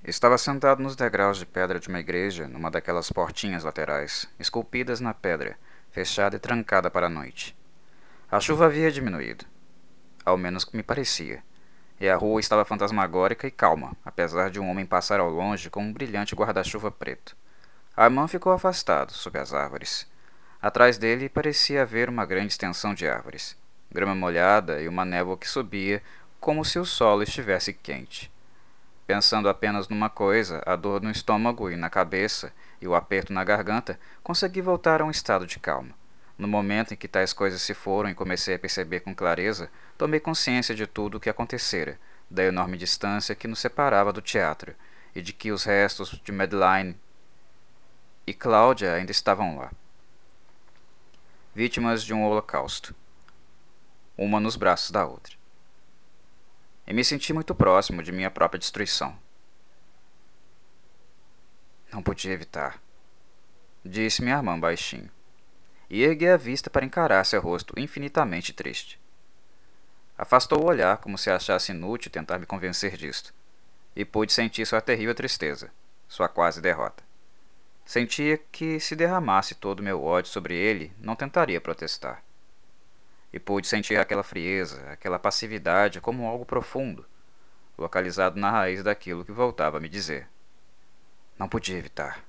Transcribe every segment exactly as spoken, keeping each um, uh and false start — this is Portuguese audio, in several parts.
Estava sentado nos degraus de pedra de uma igreja, numa daquelas portinhas laterais, esculpidas na pedra, fechada e trancada para a noite. A chuva havia diminuído, ao menos me parecia, e a rua estava fantasmagórica e calma, apesar de um homem passar ao longe com um brilhante guarda-chuva preto. Armand ficou afastado, sob as árvores. Atrás dele parecia haver uma grande extensão de árvores, grama molhada e uma névoa que subia, como se o solo estivesse quente. Pensando apenas numa coisa, a dor no estômago e na cabeça e o aperto na garganta, consegui voltar a um estado de calma. No momento em que tais coisas se foram e comecei a perceber com clareza, tomei consciência de tudo o que acontecera, da enorme distância que nos separava do teatro, e de que os restos de Madeline e Cláudia ainda estavam lá, vítimas de um holocausto, uma nos braços da outra. E me senti muito próximo de minha própria destruição. Não podia evitar, disse minha irmã baixinho, e ergui a vista para encarar seu rosto infinitamente triste. Afastou o olhar como se achasse inútil tentar me convencer disto, e pude sentir sua terrível tristeza, sua quase derrota. Sentia que, se derramasse todo o meu ódio sobre ele, não tentaria protestar. E pude sentir aquela frieza, aquela passividade como algo profundo, localizado na raiz daquilo que voltava a me dizer. Não podia evitar.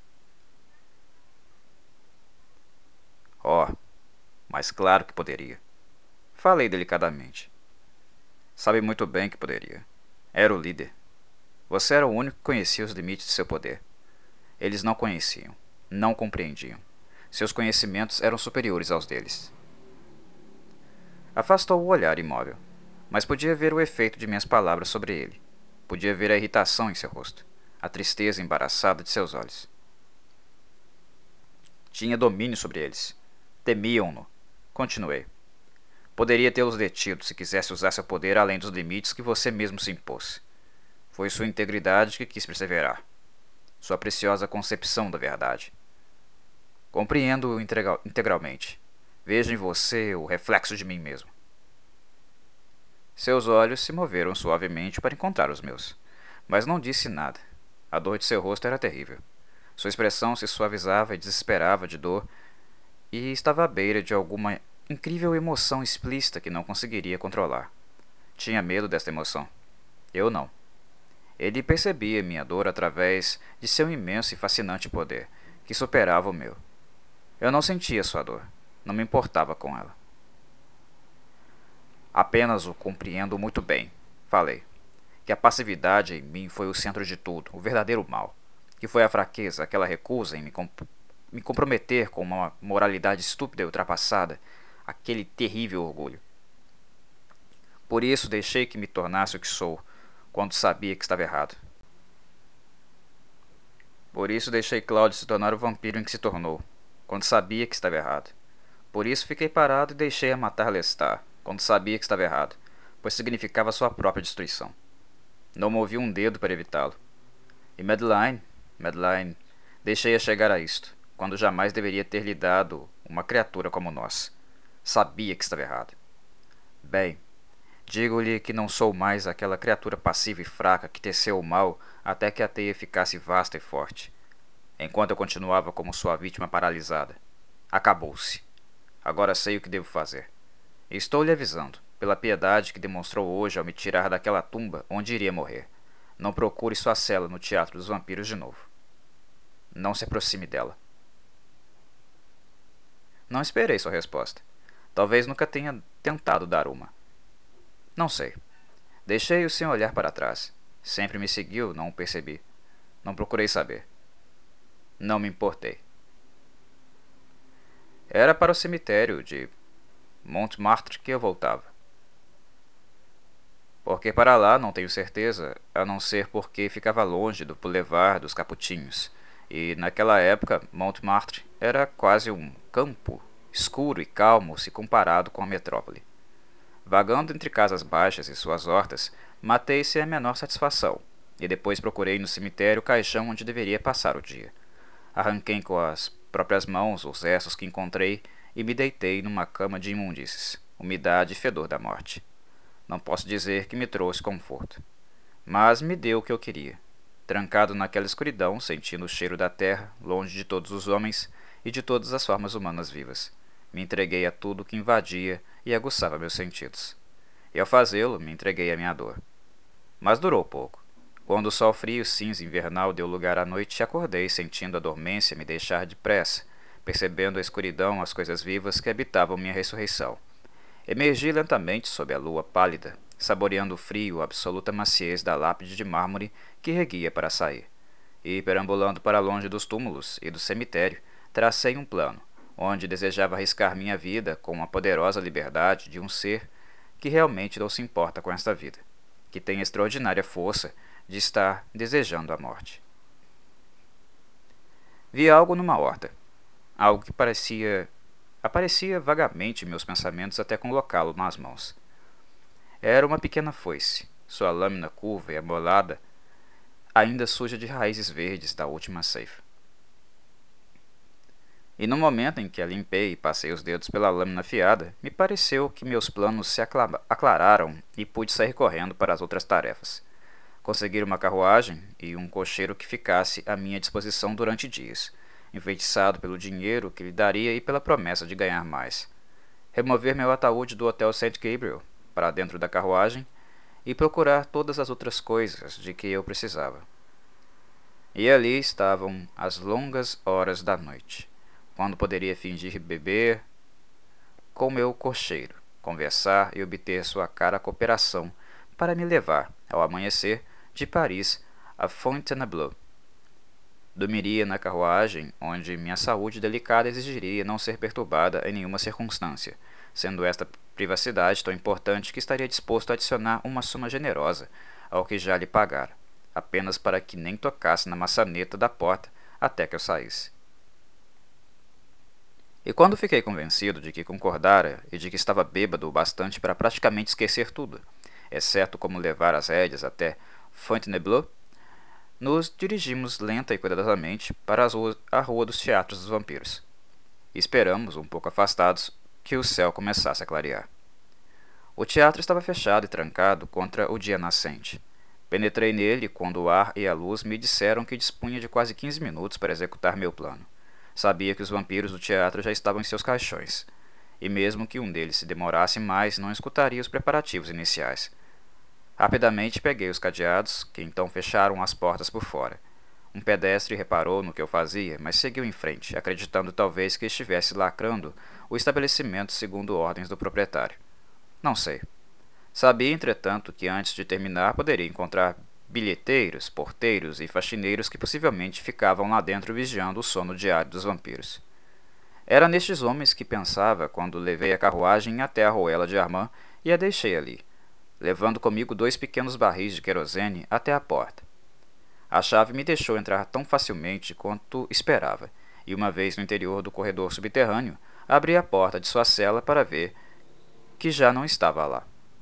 Oh, mas claro que poderia. Falei delicadamente. Sabe muito bem que poderia. Era o líder. Você era o único que conhecia os limites de seu poder. Eles não conheciam, não compreendiam. Seus conhecimentos eram superiores aos deles. Afastou o olhar imóvel, mas podia ver o efeito de minhas palavras sobre ele. Podia ver a irritação em seu rosto, a tristeza embaraçada de seus olhos. Tinha domínio sobre eles. Temiam-no. Continuei. Poderia tê-los detido se quisesse usar seu poder além dos limites que você mesmo se impôs. Foi sua integridade que quis perseverar. Sua preciosa concepção da verdade. Compreendo-o integralmente. Vejo em você o reflexo de mim mesmo. Seus olhos se moveram suavemente para encontrar os meus, mas não disse nada. A dor de seu rosto era terrível. Sua expressão se suavizava e desesperava de dor, e estava à beira de alguma incrível emoção explícita que não conseguiria controlar. Tinha medo desta emoção. Eu não. Ele percebia minha dor através de seu imenso e fascinante poder, que superava o meu. Eu não sentia sua dor. Não me importava com ela. Apenas o compreendo muito bem, falei. Que a passividade em mim foi o centro de tudo, o verdadeiro mal. Que foi a fraqueza, aquela recusa em me, comp me comprometer com uma moralidade estúpida e ultrapassada, aquele terrível orgulho. Por isso deixei que me tornasse o que sou, quando sabia que estava errado. Por isso deixei Cláudio se tornar o vampiro em que se tornou, quando sabia que estava errado. Por isso fiquei parado e deixei-a matar Lestat, quando sabia que estava errado, pois significava sua própria destruição. Não movi um dedo para evitá-lo. E Madeline, Madeline, deixei-a chegar a isto, quando jamais deveria ter lhe dado uma criatura como nós. Sabia que estava errado. Bem, digo-lhe que não sou mais aquela criatura passiva e fraca que teceu o mal até que a teia ficasse vasta e forte, enquanto eu continuava como sua vítima paralisada. Acabou-se. Agora sei o que devo fazer. E estou lhe avisando, pela piedade que demonstrou hoje ao me tirar daquela tumba onde iria morrer. Não procure sua cela no Teatro dos Vampiros de novo. Não se aproxime dela. Não esperei sua resposta. Talvez nunca tenha tentado dar uma. Não sei. Deixei-o sem olhar para trás. Sempre me seguiu, não o percebi. Não procurei saber. Não me importei. Era para o cemitério de Montmartre que eu voltava. Porque para lá não tenho certeza, a não ser porque ficava longe do Boulevard dos Caputinhos, e naquela época Montmartre era quase um campo, escuro e calmo se comparado com a metrópole. Vagando entre casas baixas e suas hortas, matei sem a menor satisfação, e depois procurei no cemitério o caixão onde deveria passar o dia. Arranquei com as próprias mãos os restos que encontrei e me deitei numa cama de imundícies, umidade e fedor da morte. Não posso dizer que me trouxe conforto, mas me deu o que eu queria. trancado naquela escuridão, sentindo o cheiro da terra, longe de todos os homens e de todas as formas humanas vivas. Me entreguei a tudo que invadia e aguçava meus sentidos. E ao fazê-lo, me entreguei à minha dor. Mas durou pouco. Quando o sol frio cinza invernal deu lugar à noite, acordei, sentindo a dormência me deixar depressa, percebendo a escuridão as coisas vivas que habitavam minha ressurreição. Emergi lentamente sob a lua pálida, saboreando o frio, a absoluta maciez da lápide de mármore que erguia para sair. E, perambulando para longe dos túmulos e do cemitério, tracei um plano, onde desejava arriscar minha vida com a poderosa liberdade de um ser que realmente não se importa com esta vida, que tem a extraordinária força de estar desejando a morte. Vi algo numa horta, algo que parecia... aparecia vagamente em meus pensamentos até colocá-lo nas mãos. Era uma pequena foice, sua lâmina curva e amolada, ainda suja de raízes verdes da última ceifa. E no momento em que a limpei e passei os dedos pela lâmina afiada, me pareceu que meus planos se aclararam e pude sair correndo para as outras tarefas. Conseguir uma carruagem e um cocheiro que ficasse à minha disposição durante dias, enfeitiçado pelo dinheiro que lhe daria e pela promessa de ganhar mais. Remover meu ataúde do Hotel Saint Gabriel para dentro da carruagem e procurar todas as outras coisas de que eu precisava. E ali estavam as longas horas da noite, quando poderia fingir beber com meu cocheiro, conversar e obter sua cara cooperação para me levar, ao amanhecer, de Paris a Fontainebleau. Dormiria na carruagem, onde minha saúde delicada exigiria não ser perturbada em nenhuma circunstância, sendo esta privacidade tão importante que estaria disposto a adicionar uma soma generosa ao que já lhe pagara, apenas para que nem tocasse na maçaneta da porta até que eu saísse. E quando fiquei convencido de que concordara e de que estava bêbado o bastante para praticamente esquecer tudo, exceto como levar as rédeas até Fontainebleau, nos dirigimos lenta e cuidadosamente para as ruas, a Rua dos Teatros dos Vampiros. E esperamos, um pouco afastados, que o céu começasse a clarear. O teatro estava fechado e trancado contra o dia nascente. Penetrei nele quando o ar e a luz me disseram que dispunha de quase quinze minutos para executar meu plano. Sabia que os vampiros do teatro já estavam em seus caixões, e mesmo que um deles se demorasse mais, não escutaria os preparativos iniciais. Rapidamente peguei os cadeados, que então fecharam as portas por fora. Um pedestre reparou no que eu fazia, mas seguiu em frente, acreditando talvez que estivesse lacrando o estabelecimento segundo ordens do proprietário. Não sei. Sabia, entretanto, que antes de terminar poderia encontrar bilheteiros, porteiros e faxineiros que possivelmente ficavam lá dentro vigiando o sono diário dos vampiros. Era nestes homens que pensava quando levei a carruagem até a arruela de Armand e a deixei ali, levando comigo dois pequenos barris de querosene até a porta. A chave me deixou entrar tão facilmente quanto esperava, e uma vez no interior do corredor subterrâneo, abri a porta de sua cela para ver que já não estava lá.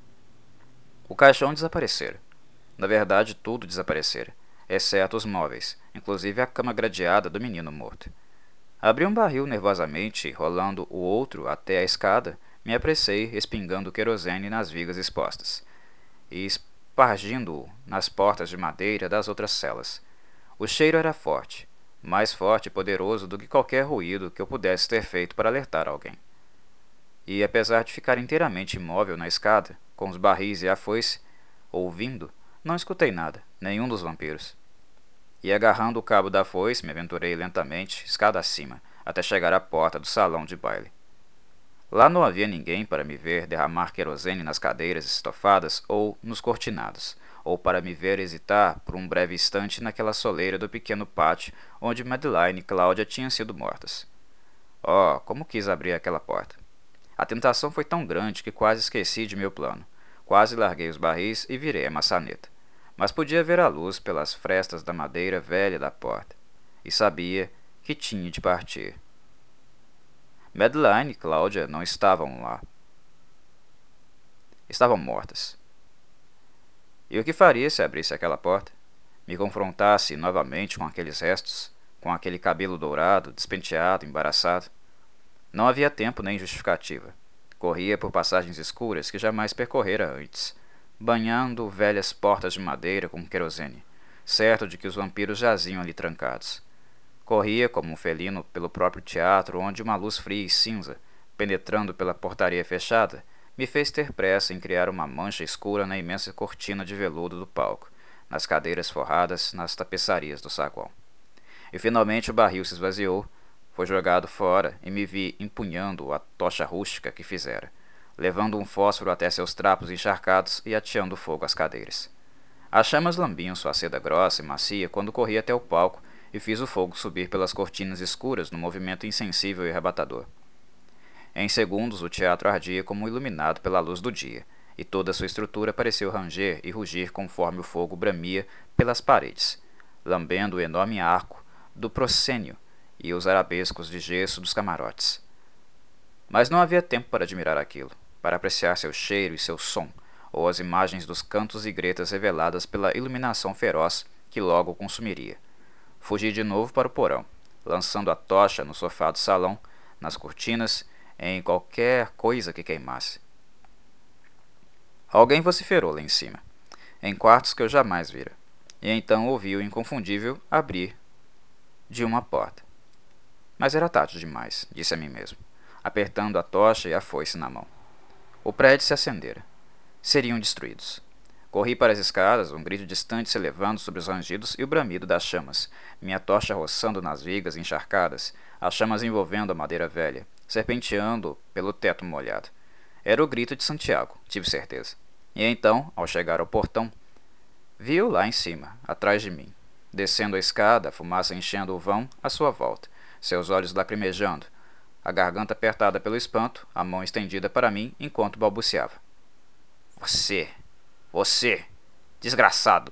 O caixão desaparecera. Na verdade, tudo desaparecera, exceto os móveis, inclusive a cama gradeada do menino morto. Abri um barril nervosamente, rolando o outro até a escada, me apressei, espingando querosene nas vigas expostas e espargindo-o nas portas de madeira das outras celas. O cheiro era forte, mais forte e poderoso do que qualquer ruído que eu pudesse ter feito para alertar alguém. E, apesar de ficar inteiramente imóvel na escada, com os barris e a foice, ouvindo, não escutei nada, nenhum dos vampiros. E, agarrando o cabo da foice, me aventurei lentamente, escada acima, até chegar à porta do salão de baile. Lá não havia ninguém para me ver derramar querosene nas cadeiras estofadas ou nos cortinados, ou para me ver hesitar por um breve instante naquela soleira do pequeno pátio onde Madeline e Cláudia tinham sido mortas. Oh, como quis abrir aquela porta! A tentação foi tão grande que quase esqueci de meu plano. Quase larguei os barris e virei a maçaneta. Mas podia ver a luz pelas frestas da madeira velha da porta, e sabia que tinha de partir. Madeline e Cláudia não estavam lá. Estavam mortas. E o que faria se abrisse aquela porta? Me confrontasse novamente com aqueles restos, com aquele cabelo dourado, despenteado, embaraçado? Não havia tempo nem justificativa. Corria por passagens escuras que jamais percorrera antes, banhando velhas portas de madeira com querosene, certo de que os vampiros jaziam ali trancados. Corria como um felino pelo próprio teatro, onde uma luz fria e cinza, penetrando pela portaria fechada, me fez ter pressa em criar uma mancha escura na imensa cortina de veludo do palco, nas cadeiras forradas, nas tapeçarias do saguão. E finalmente o barril se esvaziou, foi jogado fora e me vi empunhando a tocha rústica que fizera, levando um fósforo até seus trapos encharcados e ateando fogo às cadeiras. As chamas lambiam sua seda grossa e macia quando corri até o palco e fiz o fogo subir pelas cortinas escuras num movimento insensível e arrebatador. Em segundos o teatro ardia como iluminado pela luz do dia, e toda sua estrutura pareceu ranger e rugir conforme o fogo bramia pelas paredes, lambendo o enorme arco do proscênio e os arabescos de gesso dos camarotes. Mas não havia tempo para admirar aquilo, para apreciar seu cheiro e seu som, ou as imagens dos cantos e gretas reveladas pela iluminação feroz que logo o consumiria. Fugi de novo para o porão, lançando a tocha no sofá do salão, nas cortinas, em qualquer coisa que queimasse. Alguém vociferou lá em cima, em quartos que eu jamais vira, e então ouvi o inconfundível abrir de uma porta. Mas era tarde demais, disse a mim mesmo, apertando a tocha e a foice na mão. O prédio se acendera. Seriam destruídos. Corri para as escadas, um grito distante se elevando sobre os rangidos e o bramido das chamas, minha tocha roçando nas vigas encharcadas, as chamas envolvendo a madeira velha, serpenteando pelo teto molhado. Era o grito de Santiago, tive certeza. E então, ao chegar ao portão, vi-o lá em cima, atrás de mim, descendo a escada, a fumaça enchendo o vão à sua volta, seus olhos lacrimejando, a garganta apertada pelo espanto, a mão estendida para mim enquanto balbuciava. Você, você, desgraçado!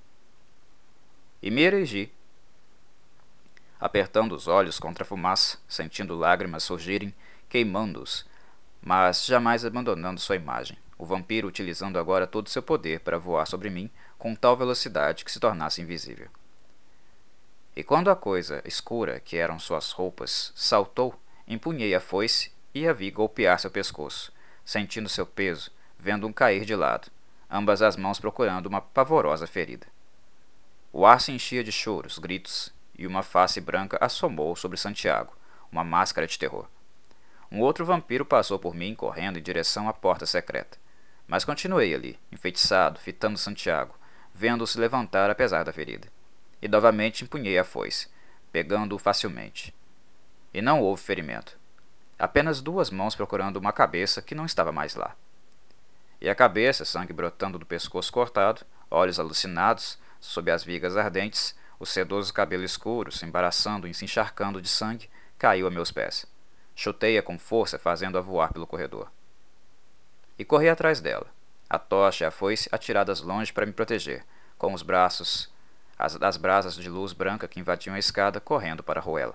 E me erigi, apertando os olhos contra a fumaça, sentindo lágrimas surgirem, queimando-os, mas jamais abandonando sua imagem, o vampiro utilizando agora todo seu poder para voar sobre mim com tal velocidade que se tornasse invisível. E quando a coisa escura, que eram suas roupas, saltou, empunhei a foice e a vi golpear seu pescoço, sentindo seu peso, vendo-um cair de lado, ambas as mãos procurando uma pavorosa ferida. O ar se enchia de choros, gritos, e uma face branca assomou sobre Santiago, uma máscara de terror. Um outro vampiro passou por mim correndo em direção à porta secreta, mas continuei ali, enfeitiçado, fitando Santiago, vendo-o se levantar apesar da ferida. E novamente empunhei a foice, pegando-o facilmente. E não houve ferimento. Apenas duas mãos procurando uma cabeça que não estava mais lá. E a cabeça, sangue brotando do pescoço cortado, olhos alucinados, sob as vigas ardentes, o sedoso cabelo escuro, se embaraçando e se encharcando de sangue, caiu a meus pés. Chutei-a com força, fazendo-a voar pelo corredor. E corri atrás dela, a tocha e a foice atiradas longe para me proteger, com os braços as, das brasas de luz branca que invadiam a escada, correndo para a ruela.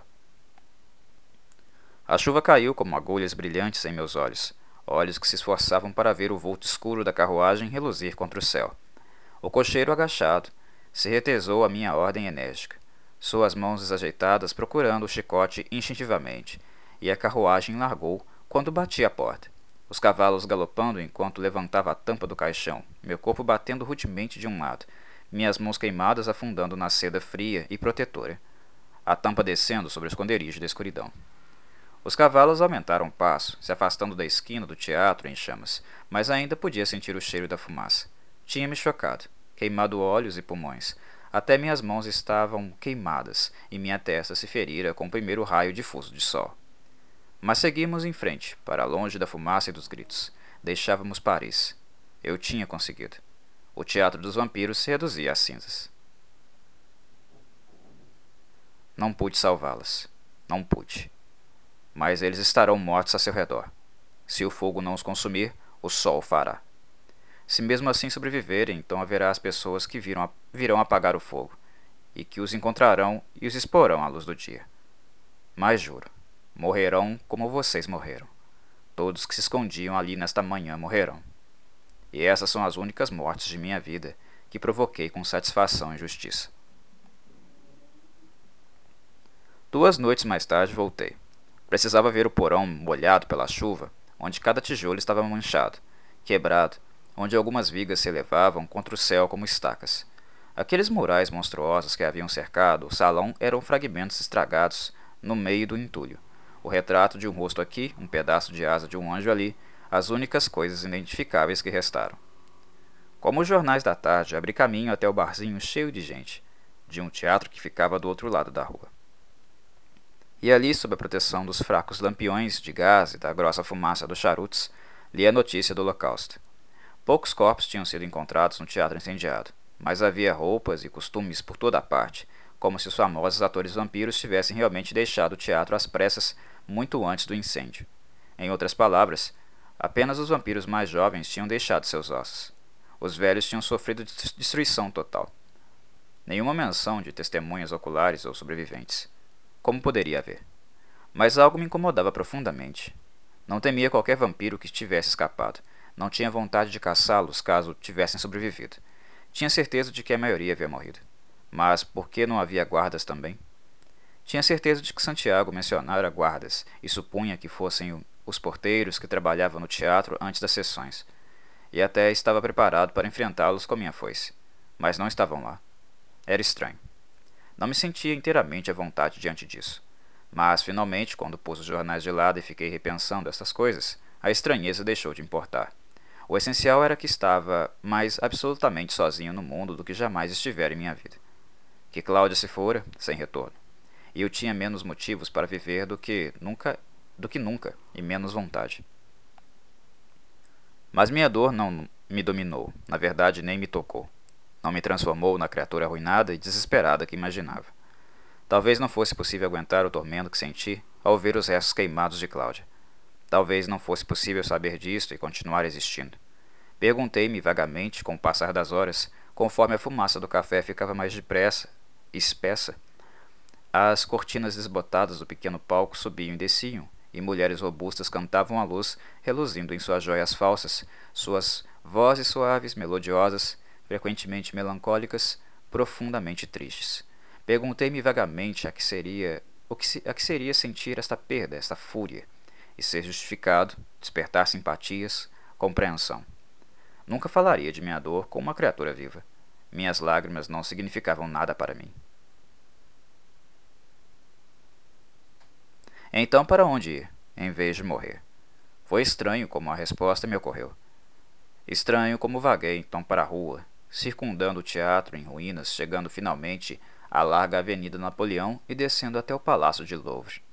A chuva caiu como agulhas brilhantes em meus olhos, olhos que se esforçavam para ver o vulto escuro da carruagem reluzir contra o céu. O cocheiro agachado se retesou à minha ordem enérgica, suas mãos desajeitadas procurando o chicote instintivamente, e a carruagem largou quando bati a porta, os cavalos galopando enquanto levantava a tampa do caixão, meu corpo batendo rudemente de um lado, minhas mãos queimadas afundando na seda fria e protetora, a tampa descendo sobre o esconderijo da escuridão. Os cavalos aumentaram o passo, se afastando da esquina do teatro em chamas, mas ainda podia sentir o cheiro da fumaça. Tinha-me chocado, queimado olhos e pulmões. Até minhas mãos estavam queimadas e minha testa se ferira com o primeiro raio difuso de sol. Mas seguimos em frente, para longe da fumaça e dos gritos. Deixávamos Paris. Eu tinha conseguido. O teatro dos vampiros se reduzia a cinzas. Não pude salvá-las. Não pude. Mas eles estarão mortos a seu redor. Se o fogo não os consumir, o sol o fará. Se mesmo assim sobreviverem, então haverá as pessoas que viram, virão apagar o fogo, e que os encontrarão e os exporão à luz do dia. Mas juro, morrerão como vocês morreram. Todos que se escondiam ali nesta manhã morrerão. E essas são as únicas mortes de minha vida que provoquei com satisfação e justiça. Duas noites mais tarde voltei. Precisava ver o porão molhado pela chuva, onde cada tijolo estava manchado, quebrado, onde algumas vigas se elevavam contra o céu como estacas. Aqueles murais monstruosos que haviam cercado o salão eram fragmentos estragados no meio do entulho. O retrato de um rosto aqui, um pedaço de asa de um anjo ali, as únicas coisas identificáveis que restaram. Como os jornais da tarde, abri caminho até o barzinho cheio de gente, de um teatro que ficava do outro lado da rua. E ali, sob a proteção dos fracos lampiões de gás e da grossa fumaça dos charutos, li a notícia do holocausto. Poucos corpos tinham sido encontrados no teatro incendiado, mas havia roupas e costumes por toda a parte, como se os famosos atores vampiros tivessem realmente deixado o teatro às pressas muito antes do incêndio. Em outras palavras, apenas os vampiros mais jovens tinham deixado seus ossos. Os velhos tinham sofrido destruição total. Nenhuma menção de testemunhas oculares ou sobreviventes. Como poderia haver? Mas algo me incomodava profundamente. Não temia qualquer vampiro que tivesse escapado. Não tinha vontade de caçá-los caso tivessem sobrevivido. Tinha certeza de que a maioria havia morrido. Mas por que não havia guardas também? Tinha certeza de que Santiago mencionara guardas e supunha que fossem os porteiros que trabalhavam no teatro antes das sessões. E até estava preparado para enfrentá-los com minha foice. Mas não estavam lá. Era estranho. Não me sentia inteiramente à vontade diante disso. Mas, finalmente, quando pus os jornais de lado e fiquei repensando essas coisas, a estranheza deixou de importar. O essencial era que estava mais absolutamente sozinho no mundo do que jamais estivera em minha vida. Que Cláudia se fora, sem retorno. E eu tinha menos motivos para viver do que nunca, do que nunca, e menos vontade. Mas minha dor não me dominou, na verdade nem me tocou. Não me transformou na criatura arruinada e desesperada que imaginava. Talvez não fosse possível aguentar o tormento que senti ao ver os restos queimados de Cláudia. Talvez não fosse possível saber disto e continuar existindo. Perguntei-me vagamente, com o passar das horas, conforme a fumaça do café ficava mais depressa e espessa. As cortinas desbotadas do pequeno palco subiam e desciam, e mulheres robustas cantavam à luz, reluzindo em suas joias falsas, suas vozes suaves, melodiosas, frequentemente melancólicas, profundamente tristes. Perguntei-me vagamente a que seria, o que se, a que seria sentir esta perda, esta fúria, e ser justificado, despertar simpatias, compreensão. Nunca falaria de minha dor com uma criatura viva. Minhas lágrimas não significavam nada para mim. Então para onde ir, em vez de morrer? Foi estranho como a resposta me ocorreu. Estranho como vaguei então para a rua, circundando o teatro em ruínas, chegando finalmente à larga Avenida Napoleão e descendo até o Palácio de Louvre.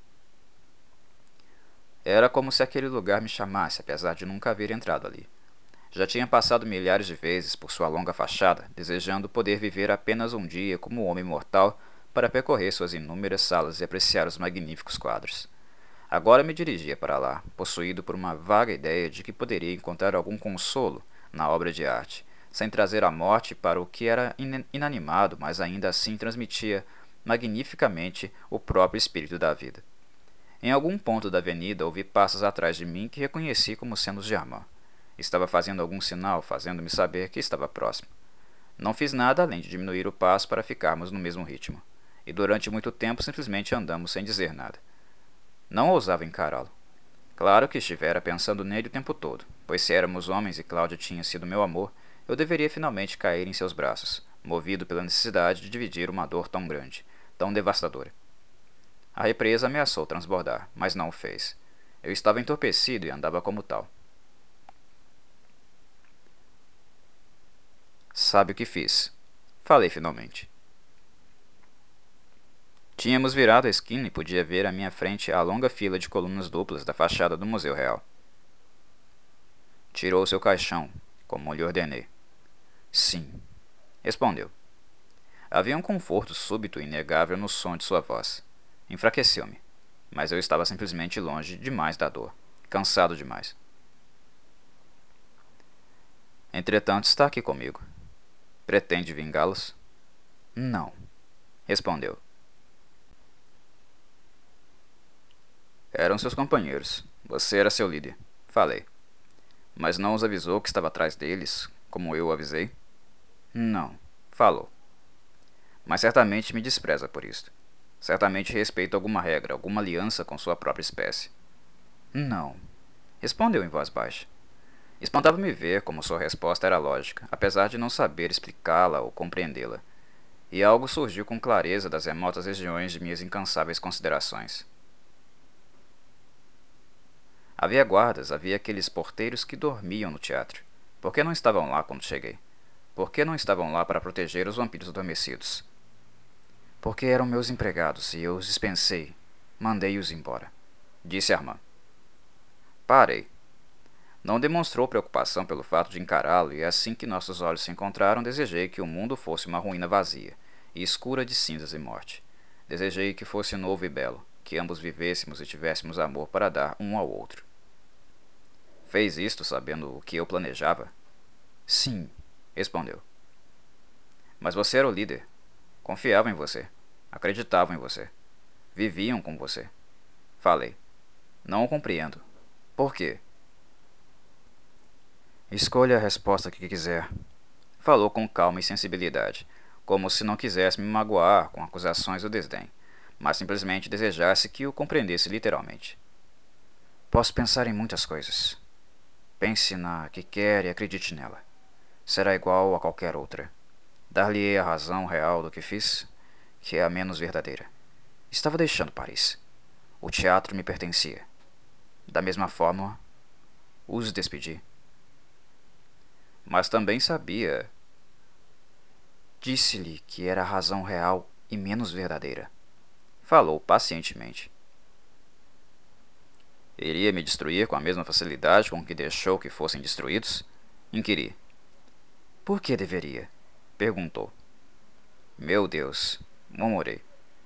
Era como se aquele lugar me chamasse, apesar de nunca haver entrado ali. Já tinha passado milhares de vezes por sua longa fachada, desejando poder viver apenas um dia como homem mortal para percorrer suas inúmeras salas e apreciar os magníficos quadros. Agora me dirigia para lá, possuído por uma vaga ideia de que poderia encontrar algum consolo na obra de arte, sem trazer a morte para o que era inanimado, mas ainda assim transmitia magnificamente o próprio espírito da vida. Em algum ponto da avenida ouvi passos atrás de mim que reconheci como sendo os de Armand. Estava fazendo algum sinal, fazendo-me saber que estava próximo. Não fiz nada além de diminuir o passo para ficarmos no mesmo ritmo, e durante muito tempo simplesmente andamos sem dizer nada. Não ousava encará-lo. Claro que estivera pensando nele o tempo todo, pois se éramos homens e Cláudia tinha sido meu amor, eu deveria finalmente cair em seus braços, movido pela necessidade de dividir uma dor tão grande, tão devastadora. A represa ameaçou transbordar, mas não o fez. Eu estava entorpecido e andava como tal. Sabe o que fiz? Falei finalmente. Tínhamos virado a esquina e podia ver à minha frente a longa fila de colunas duplas da fachada do Museu Real. Tirou seu caixão, como lhe ordenei. Sim, respondeu. Havia um conforto súbito e inegável no som de sua voz. Enfraqueceu-me, mas eu estava simplesmente longe demais da dor, cansado demais. Entretanto, está aqui comigo. Pretende vingá-los? Não, respondeu. Eram seus companheiros. Você era seu líder. Falei. Mas não os avisou que estava atrás deles, como eu o avisei? Não. Falou. Mas certamente me despreza por isto. Certamente respeita alguma regra, alguma aliança com sua própria espécie. Não. Respondeu em voz baixa. Espantava-me ver como sua resposta era lógica, apesar de não saber explicá-la ou compreendê-la. E algo surgiu com clareza das remotas regiões de minhas incansáveis considerações. Havia guardas, havia aqueles porteiros que dormiam no teatro. Por que não estavam lá quando cheguei? Por que não estavam lá para proteger os vampiros adormecidos? Porque eram meus empregados e eu os dispensei. Mandei-os embora. Disse Armand. Parei. Não demonstrou preocupação pelo fato de encará-lo, e assim que nossos olhos se encontraram, desejei que o mundo fosse uma ruína vazia e escura de cinzas e morte. Desejei que fosse novo e belo, que ambos vivêssemos e tivéssemos amor para dar um ao outro. Fez isto sabendo o que eu planejava? Sim, respondeu. Mas você era o líder. Confiavam em você. Acreditavam em você. Viviam com você. Falei. Não o compreendo. Por quê? Escolha a resposta que quiser. Falou com calma e sensibilidade, como se não quisesse me magoar com acusações ou desdém, mas simplesmente desejasse que o compreendesse literalmente. Posso pensar em muitas coisas. Pense na que quer e acredite nela. Será igual a qualquer outra. Dar-lhe-ei a razão real do que fiz, que é a menos verdadeira. Estava deixando Paris. O teatro me pertencia. Da mesma forma, os despedi. Mas também sabia. Disse-lhe que era a razão real e menos verdadeira. Falou pacientemente. Iria me destruir com a mesma facilidade com que deixou que fossem destruídos? Inquiri. Por que deveria? Perguntou. Meu Deus, murmurei.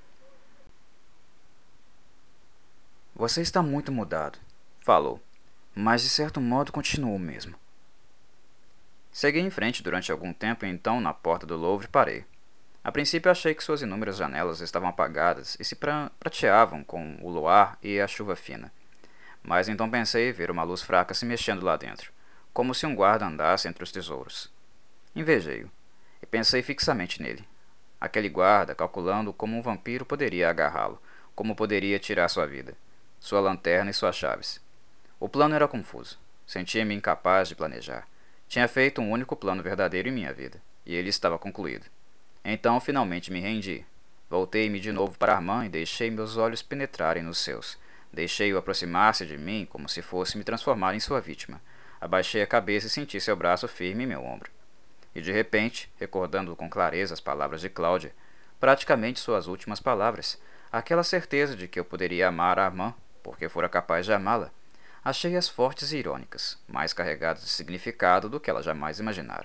Você está muito mudado, falou, mas de certo modo continuou o mesmo. Segui em frente durante algum tempo e então, na porta do Louvre, parei. A princípio achei que suas inúmeras janelas estavam apagadas e se pra prateavam com o luar e a chuva fina. Mas então pensei ver uma luz fraca se mexendo lá dentro, como se um guarda andasse entre os tesouros. Invejei-o, e pensei fixamente nele. Aquele guarda, calculando como um vampiro poderia agarrá-lo, como poderia tirar sua vida, sua lanterna e suas chaves. O plano era confuso. Sentia-me incapaz de planejar. Tinha feito um único plano verdadeiro em minha vida, e ele estava concluído. Então, finalmente me rendi. Voltei-me de novo para Armand e deixei meus olhos penetrarem nos seus. Deixei-o aproximar-se de mim como se fosse me transformar em sua vítima. Abaixei a cabeça e senti seu braço firme em meu ombro. E de repente, recordando com clareza as palavras de Cláudia, praticamente suas últimas palavras, aquela certeza de que eu poderia amar a Armand, porque fora capaz de amá-la, achei-as fortes e irônicas, mais carregadas de significado do que ela jamais imaginara.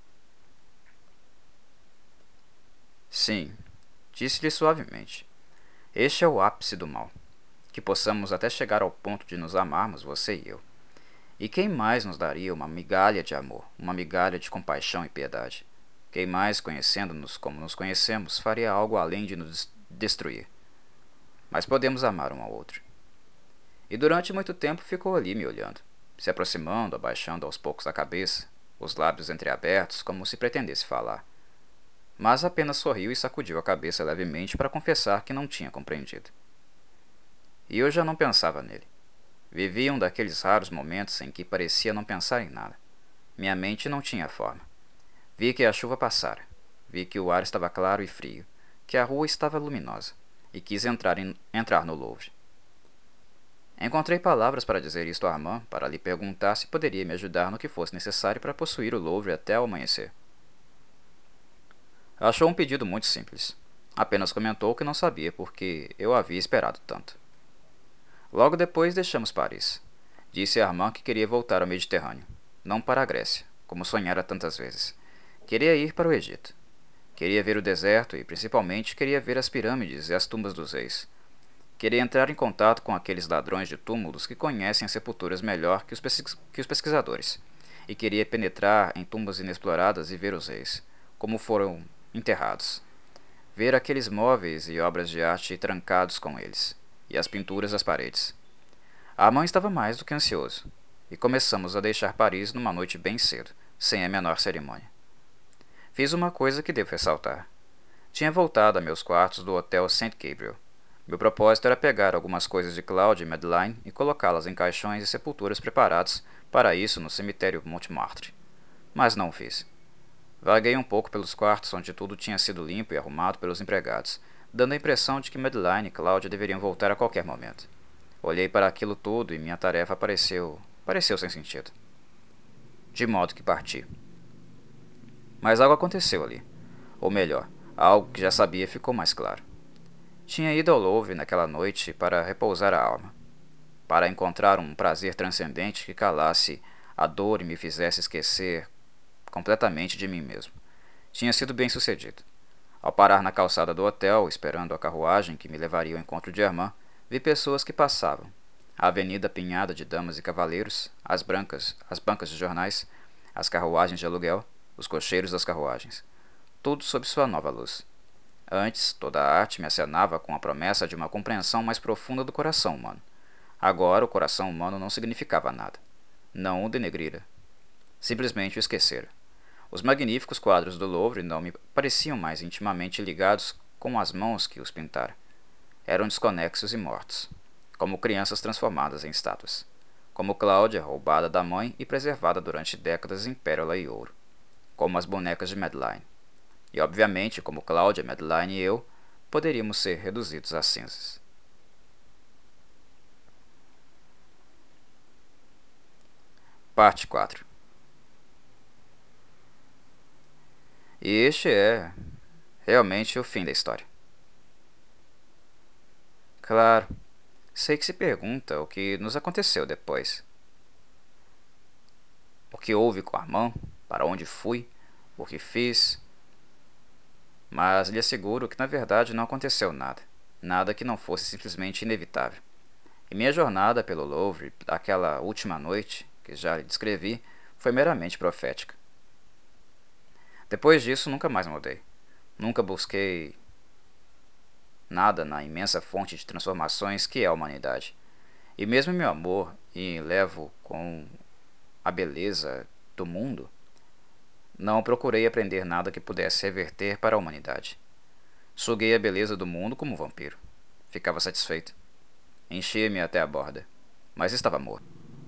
Sim, disse-lhe suavemente. Este é o ápice do mal. Que possamos até chegar ao ponto de nos amarmos, você e eu. E quem mais nos daria uma migalha de amor, uma migalha de compaixão e piedade? Quem mais, conhecendo-nos como nos conhecemos, faria algo além de nos destruir? Mas podemos amar um ao outro. E durante muito tempo ficou ali me olhando, se aproximando, abaixando aos poucos a cabeça, os lábios entreabertos, como se pretendesse falar. Mas apenas sorriu e sacudiu a cabeça levemente para confessar que não tinha compreendido. E eu já não pensava nele. Vivia um daqueles raros momentos em que parecia não pensar em nada. Minha mente não tinha forma. Vi que a chuva passara. Vi que o ar estava claro e frio, que a rua estava luminosa, e quis entrar, em, entrar no Louvre. Encontrei palavras para dizer isto a Armand, para lhe perguntar se poderia me ajudar no que fosse necessário para possuir o Louvre até o amanhecer. Achou um pedido muito simples. Apenas comentou que não sabia porque eu havia esperado tanto. Logo depois deixamos Paris. Disse a Armand que queria voltar ao Mediterrâneo, não para a Grécia, como sonhara tantas vezes. Queria ir para o Egito. Queria ver o deserto e, principalmente, queria ver as pirâmides e as tumbas dos reis. Queria entrar em contato com aqueles ladrões de túmulos que conhecem as sepulturas melhor que os, pesquis que os pesquisadores. E queria penetrar em tumbas inexploradas e ver os reis, como foram enterrados. Ver aqueles móveis e obras de arte trancados com eles, e as pinturas das paredes. A mãe estava mais do que ansioso, e começamos a deixar Paris numa noite bem cedo, sem a menor cerimônia. Fiz uma coisa que devo ressaltar. Tinha voltado a meus quartos do Hotel Saint Gabriel. Meu propósito era pegar algumas coisas de Claude e Madeleine e colocá-las em caixões e sepulturas preparados para isso no cemitério Montmartre, mas não o fiz. Vaguei um pouco pelos quartos onde tudo tinha sido limpo e arrumado pelos empregados, dando a impressão de que Madeline e Cláudia deveriam voltar a qualquer momento. Olhei para aquilo tudo e minha tarefa pareceu... pareceu sem sentido. De modo que parti. Mas algo aconteceu ali. Ou melhor, algo que já sabia ficou mais claro. Tinha ido ao Louvre naquela noite para repousar a alma, para encontrar um prazer transcendente que calasse a dor e me fizesse esquecer completamente de mim mesmo. Tinha sido bem sucedido. Ao parar na calçada do hotel, esperando a carruagem que me levaria ao encontro de Armand, vi pessoas que passavam. A avenida apinhada de damas e cavaleiros, as brancas, as bancas de jornais, as carruagens de aluguel, os cocheiros das carruagens. Tudo sob sua nova luz. Antes, toda a arte me acenava com a promessa de uma compreensão mais profunda do coração humano. Agora, o coração humano não significava nada. Não o denegrira. Simplesmente o esquecera. Os magníficos quadros do Louvre não me pareciam mais intimamente ligados com as mãos que os pintaram. Eram desconexos e mortos, como crianças transformadas em estátuas, como Cláudia, roubada da mãe e preservada durante décadas em pérola e ouro, como as bonecas de Madeline. E, obviamente, como Cláudia, Madeline e eu, poderíamos ser reduzidos a cinzas. Parte quatro. E este é realmente o fim da história. Claro, sei que se pergunta o que nos aconteceu depois. O que houve com Armand, para onde fui, o que fiz. Mas lhe asseguro que na verdade não aconteceu nada. Nada que não fosse simplesmente inevitável. E minha jornada pelo Louvre, aquela última noite, que já lhe descrevi, foi meramente profética. Depois disso, nunca mais mudei. Nunca busquei nada na imensa fonte de transformações que é a humanidade. E mesmo meu amor e levo com a beleza do mundo, não procurei aprender nada que pudesse reverter para a humanidade. Suguei a beleza do mundo como um vampiro. Ficava satisfeito. Enchia-me até a borda, mas estava morto.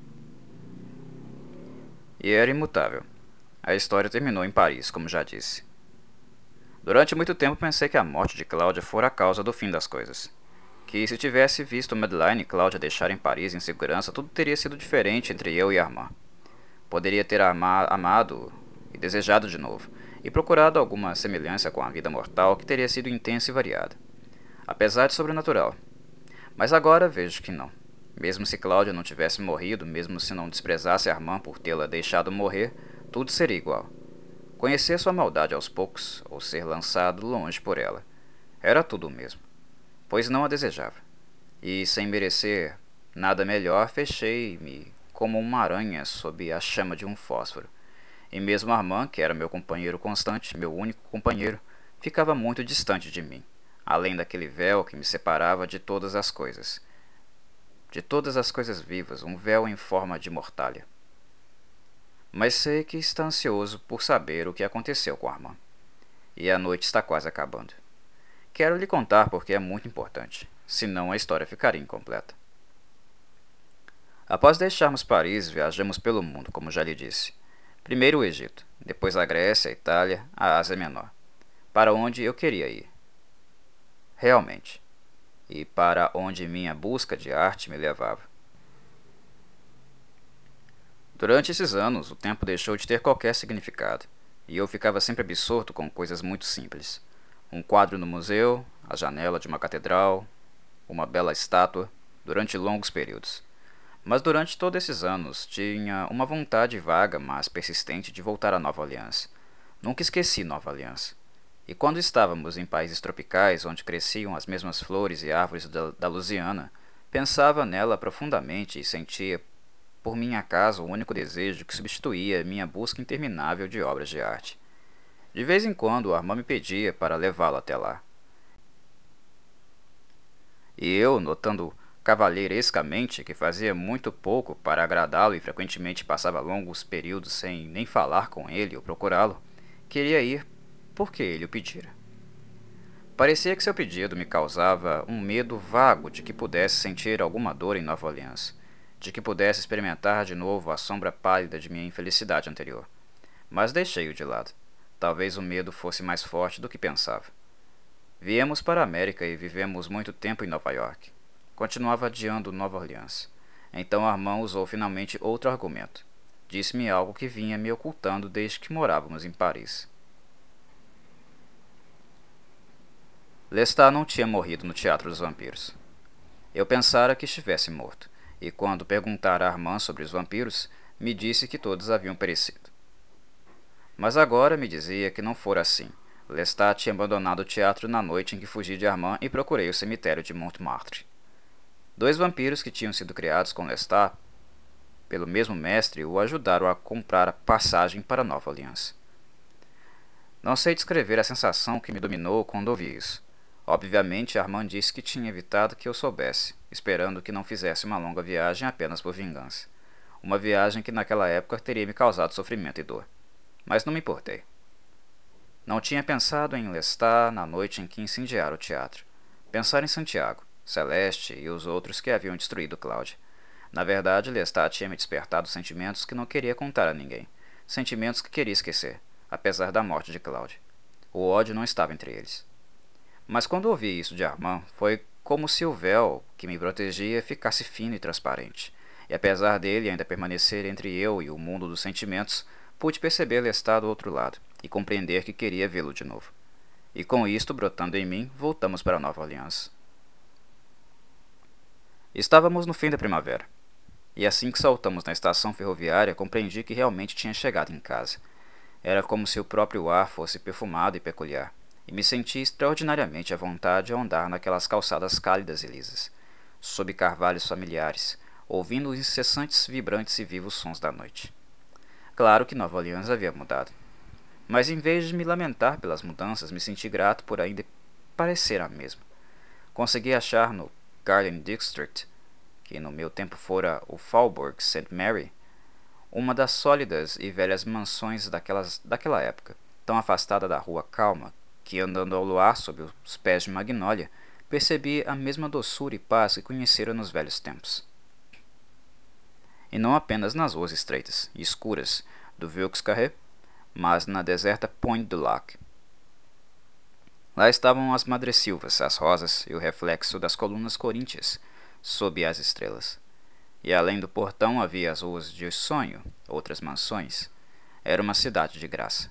E era imutável. A história terminou em Paris, como já disse. Durante muito tempo pensei que a morte de Cláudia fora a causa do fim das coisas. Que se tivesse visto Madeline e Cláudia deixarem Paris em segurança, tudo teria sido diferente entre eu e Armand. Poderia ter ama amado e desejado de novo, e procurado alguma semelhança com a vida mortal que teria sido intensa e variada, apesar de sobrenatural. Mas agora vejo que não. Mesmo se Cláudia não tivesse morrido, mesmo se não desprezasse Armand por tê-la deixado morrer, tudo seria igual. Conhecer sua maldade aos poucos, ou ser lançado longe por ela, era tudo o mesmo, pois não a desejava. E, sem merecer nada melhor, fechei-me como uma aranha sob a chama de um fósforo. E mesmo Armand, que era meu companheiro constante, meu único companheiro, ficava muito distante de mim, além daquele véu que me separava de todas as coisas. De todas as coisas vivas, um véu em forma de mortalha. Mas sei que está ansioso por saber o que aconteceu com Armand. E a noite está quase acabando. Quero lhe contar porque é muito importante, senão a história ficaria incompleta. Após deixarmos Paris, viajamos pelo mundo, como já lhe disse. Primeiro o Egito, depois a Grécia, a Itália, a Ásia Menor, para onde eu queria ir. Realmente. E para onde minha busca de arte me levava. Durante esses anos, o tempo deixou de ter qualquer significado, e eu ficava sempre absorto com coisas muito simples. Um quadro no museu, a janela de uma catedral, uma bela estátua, durante longos períodos. Mas durante todos esses anos, tinha uma vontade vaga, mas persistente, de voltar à Nova Orleans. Nunca esqueci Nova Orleans. E quando estávamos em países tropicais, onde cresciam as mesmas flores e árvores da, da Louisiana, pensava nela profundamente e sentia por minha acaso o único desejo que substituía minha busca interminável de obras de arte. De vez em quando, o Armand me pedia para levá-lo até lá. E eu, notando cavalheirescamente que fazia muito pouco para agradá-lo e frequentemente passava longos períodos sem nem falar com ele ou procurá-lo, queria ir porque ele o pedira. Parecia que seu pedido me causava um medo vago de que pudesse sentir alguma dor em Nova Orleans. de que pudesse experimentar de novo a sombra pálida de minha infelicidade anterior. Mas deixei-o de lado. Talvez o medo fosse mais forte do que pensava. Viemos para a América e vivemos muito tempo em Nova York. Continuava adiando Nova Orleans. Então Armand usou finalmente outro argumento. Disse-me algo que vinha me ocultando desde que morávamos em Paris. Lestat não tinha morrido no Teatro dos Vampiros. Eu pensara que estivesse morto, e quando perguntara a Armand sobre os vampiros, me disse que todos haviam perecido. Mas agora me dizia que não fora assim. Lestat tinha abandonado o teatro na noite em que fugi de Armand e procurei o cemitério de Montmartre. Dois vampiros que tinham sido criados com Lestat pelo mesmo mestre o ajudaram a comprar a passagem para Nova Orleans. Não sei descrever a sensação que me dominou quando ouvi isso. Obviamente, Armand disse que tinha evitado que eu soubesse, esperando que não fizesse uma longa viagem apenas por vingança. Uma viagem que naquela época teria me causado sofrimento e dor. Mas não me importei. Não tinha pensado em Lestat na noite em que incendiaram o teatro. Pensar em Santiago, Celeste e os outros que haviam destruído Cláudia. Na verdade, Lestat tinha me despertado sentimentos que não queria contar a ninguém. Sentimentos que queria esquecer, apesar da morte de Cláudia. O ódio não estava entre eles. Mas quando ouvi isso de Armand, foi como se o véu que me protegia ficasse fino e transparente. E apesar dele ainda permanecer entre eu e o mundo dos sentimentos, pude perceber Lestat do outro lado e compreender que queria vê-lo de novo. E com isto brotando em mim, voltamos para Nova Orleans. Estávamos no fim da primavera. E assim que saltamos na estação ferroviária, compreendi que realmente tinha chegado em casa. Era como se o próprio ar fosse perfumado e peculiar, e me senti extraordinariamente à vontade ao andar naquelas calçadas cálidas e lisas, sob carvalhos familiares, ouvindo os incessantes, vibrantes e vivos sons da noite. Claro que Nova Orleans havia mudado, mas em vez de me lamentar pelas mudanças, me senti grato por ainda parecer a mesma. Consegui achar no Garden District, que no meu tempo fora o Faubourg Saint Mary, uma das sólidas e velhas mansões daquelas, daquela época, tão afastada da rua calma, que andando ao luar sob os pés de Magnólia, percebi a mesma doçura e paz que conhecera nos velhos tempos. E não apenas nas ruas estreitas e escuras do Vieux-Carré, mas na deserta Pointe du Lac. Lá estavam as madressilvas, as rosas e o reflexo das colunas coríntias sob as estrelas. E além do portão havia as ruas de sonho, outras mansões. Era uma cidade de graça.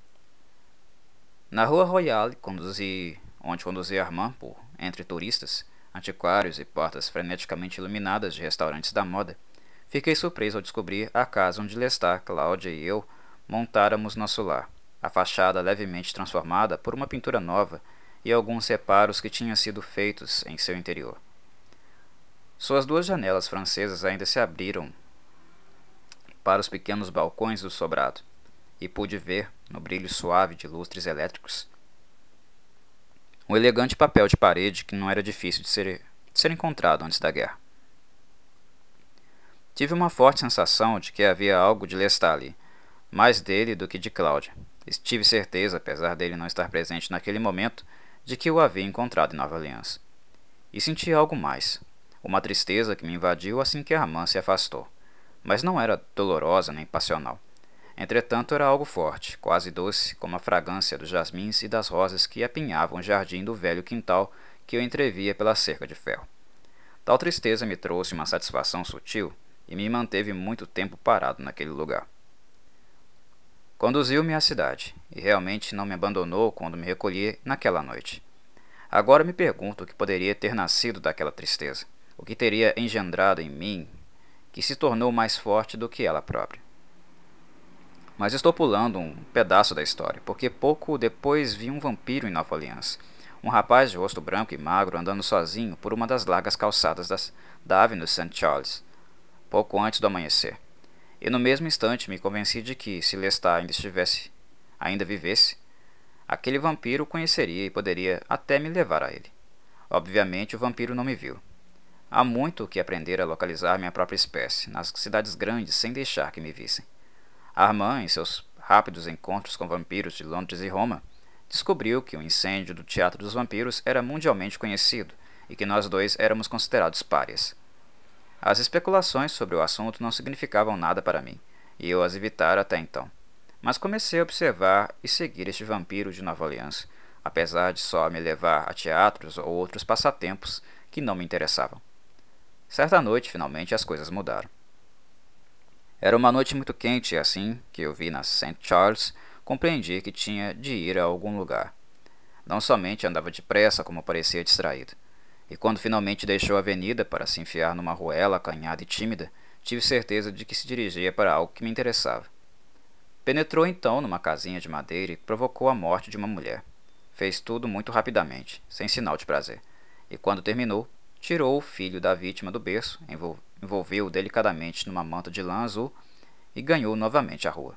Na Rua Royale, conduzi, onde conduzi Armand por entre turistas, antiquários e portas freneticamente iluminadas de restaurantes da moda, fiquei surpreso ao descobrir a casa onde Lestat, Cláudia e eu montáramos nosso lar, a fachada levemente transformada por uma pintura nova e alguns reparos que tinham sido feitos em seu interior. Suas duas janelas francesas ainda se abriram para os pequenos balcões do sobrado, e pude ver, no brilho suave de lustres elétricos, um elegante papel de parede que não era difícil de ser, de ser encontrado antes da guerra. Tive uma forte sensação de que havia algo de Lestat ali, mais dele do que de Cláudia. E tive certeza, apesar dele não estar presente naquele momento, de que o havia encontrado em Nova Orleans. E senti algo mais. Uma tristeza que me invadiu assim que Armand se afastou, mas não era dolorosa nem passional. Entretanto, era algo forte, quase doce, como a fragrância dos jasmins e das rosas que apinhavam o jardim do velho quintal que eu entrevia pela cerca de ferro. Tal tristeza me trouxe uma satisfação sutil e me manteve muito tempo parado naquele lugar. Conduziu-me à cidade, e realmente não me abandonou quando me recolhi naquela noite. Agora me pergunto o que poderia ter nascido daquela tristeza. O que teria engendrado em mim, que se tornou mais forte do que ela própria. Mas estou pulando um pedaço da história, porque pouco depois vi um vampiro em Nova Orleans, um rapaz de rosto branco e magro andando sozinho por uma das largas calçadas das, da Avenue Saint Charles, pouco antes do amanhecer. E no mesmo instante me convenci de que, se Lestat ainda estivesse, ainda vivesse, aquele vampiro o conheceria e poderia até me levar a ele. Obviamente o vampiro não me viu. Há muito que aprender a localizar minha própria espécie, nas cidades grandes, sem deixar que me vissem. Armand, em seus rápidos encontros com vampiros de Londres e Roma, descobriu que o incêndio do Teatro dos Vampiros era mundialmente conhecido e que nós dois éramos considerados párias. As especulações sobre o assunto não significavam nada para mim, e eu as evitara até então. Mas comecei a observar e seguir este vampiro de Nova Orleans, apesar de só me levar a teatros ou outros passatempos que não me interessavam. Certa noite, finalmente, as coisas mudaram. Era uma noite muito quente e assim que eu vi na Saint Charles, compreendi que tinha de ir a algum lugar. Não somente andava depressa, como parecia distraído. E quando finalmente deixou a avenida para se enfiar numa ruela acanhada e tímida, tive certeza de que se dirigia para algo que me interessava. Penetrou então numa casinha de madeira e provocou a morte de uma mulher. Fez tudo muito rapidamente, sem sinal de prazer. E quando terminou, tirou o filho da vítima do berço, envolveu-o delicadamente numa manta de lã azul e ganhou novamente a rua.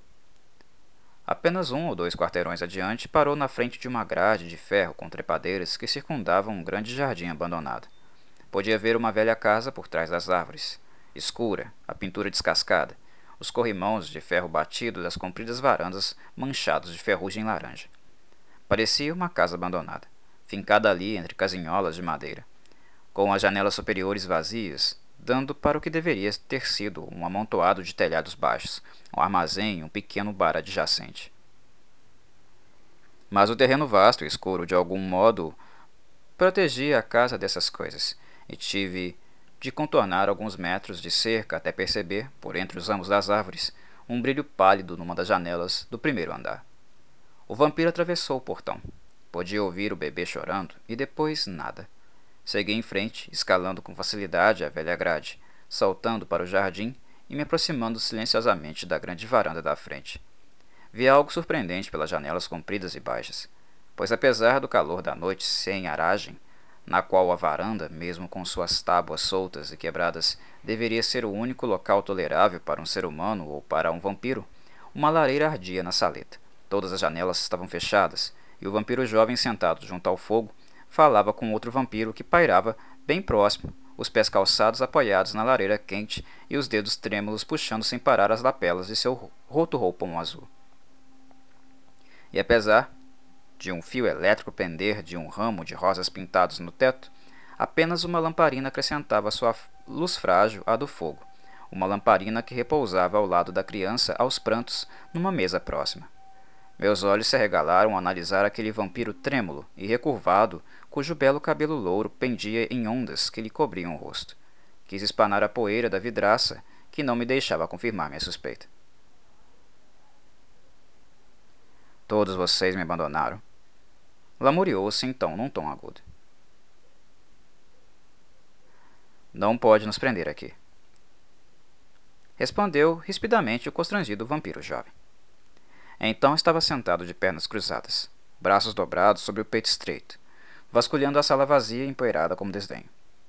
Apenas um ou dois quarteirões adiante, parou na frente de uma grade de ferro com trepadeiras que circundavam um grande jardim abandonado. Podia ver uma velha casa por trás das árvores, escura, a pintura descascada, os corrimãos de ferro batido das compridas varandas manchados de ferrugem laranja. Parecia uma casa abandonada, fincada ali entre casinholas de madeira, com as janelas superiores vazias, dando para o que deveria ter sido um amontoado de telhados baixos, um armazém e um pequeno bar adjacente. Mas o terreno vasto e escuro de algum modo protegia a casa dessas coisas, e tive de contornar alguns metros de cerca até perceber, por entre os ramos das árvores, um brilho pálido numa das janelas do primeiro andar. O vampiro atravessou o portão. Podia ouvir o bebê chorando e depois nada. Segui em frente, escalando com facilidade a velha grade, saltando para o jardim e me aproximando silenciosamente da grande varanda da frente. Vi algo surpreendente pelas janelas compridas e baixas, pois apesar do calor da noite sem aragem, na qual a varanda, mesmo com suas tábuas soltas e quebradas, deveria ser o único local tolerável para um ser humano ou para um vampiro, uma lareira ardia na saleta. Todas as janelas estavam fechadas, e o vampiro jovem sentado junto ao fogo falava com outro vampiro que pairava bem próximo, os pés calçados apoiados na lareira quente e os dedos trêmulos puxando sem parar as lapelas de seu roto roupão azul. E apesar de um fio elétrico pender de um ramo de rosas pintados no teto, apenas uma lamparina acrescentava sua luz frágil à do fogo, uma lamparina que repousava ao lado da criança aos prantos numa mesa próxima. Meus olhos se arregalaram ao analisar aquele vampiro trêmulo e recurvado, cujo belo cabelo louro pendia em ondas que lhe cobriam o rosto. Quis espanar a poeira da vidraça, que não me deixava confirmar minha suspeita. Todos vocês me abandonaram. Lamuriou-se então num tom agudo. Não pode nos prender aqui. Respondeu rispidamente o constrangido vampiro jovem. Então estava sentado de pernas cruzadas, braços dobrados sobre o peito estreito, vasculhando a sala vazia e empoeirada com desdenho.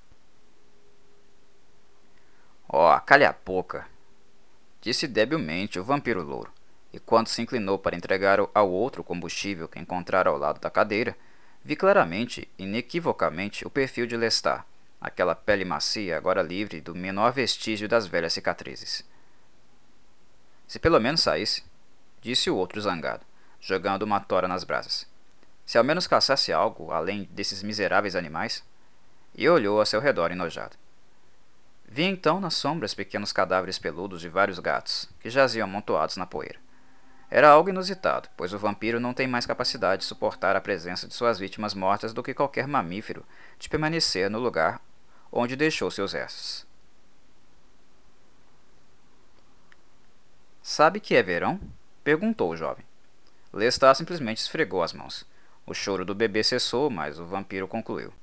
Oh, calha a boca! Disse debilmente o vampiro louro, e quando se inclinou para entregar ao outro o combustível que encontrara ao lado da cadeira, vi claramente, inequivocamente, o perfil de Lestat, aquela pele macia agora livre do menor vestígio das velhas cicatrizes. Se pelo menos saísse, disse o outro zangado, jogando uma tora nas brasas. Se ao menos caçasse algo além desses miseráveis animais? E olhou a seu redor enojado. Vi então nas sombras pequenos cadáveres peludos de vários gatos, que jaziam amontoados na poeira. Era algo inusitado, pois o vampiro não tem mais capacidade de suportar a presença de suas vítimas mortas do que qualquer mamífero de permanecer no lugar onde deixou seus restos. Sabe que é verão? Perguntou o jovem. Lestat simplesmente esfregou as mãos. O choro do bebê cessou, mas o vampiro concluiu.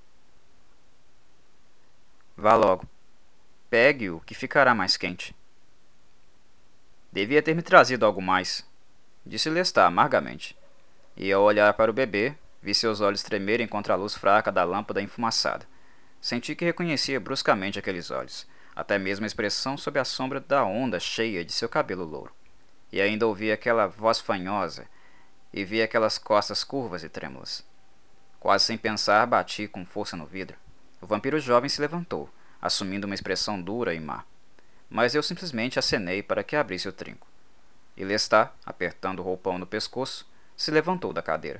Vá logo. Pegue-o, que ficará mais quente. Devia ter me trazido algo mais, disse Lestat amargamente. E ao olhar para o bebê, vi seus olhos tremerem contra a luz fraca da lâmpada enfumaçada. Senti que reconhecia bruscamente aqueles olhos, até mesmo a expressão sob a sombra da onda cheia de seu cabelo louro. E ainda ouvi aquela voz fanhosa, e vi aquelas costas curvas e trêmulas. Quase sem pensar, bati com força no vidro. O vampiro jovem se levantou, assumindo uma expressão dura e má. Mas eu simplesmente acenei para que abrisse o trinco. E Lestat, apertando o roupão no pescoço, se levantou da cadeira.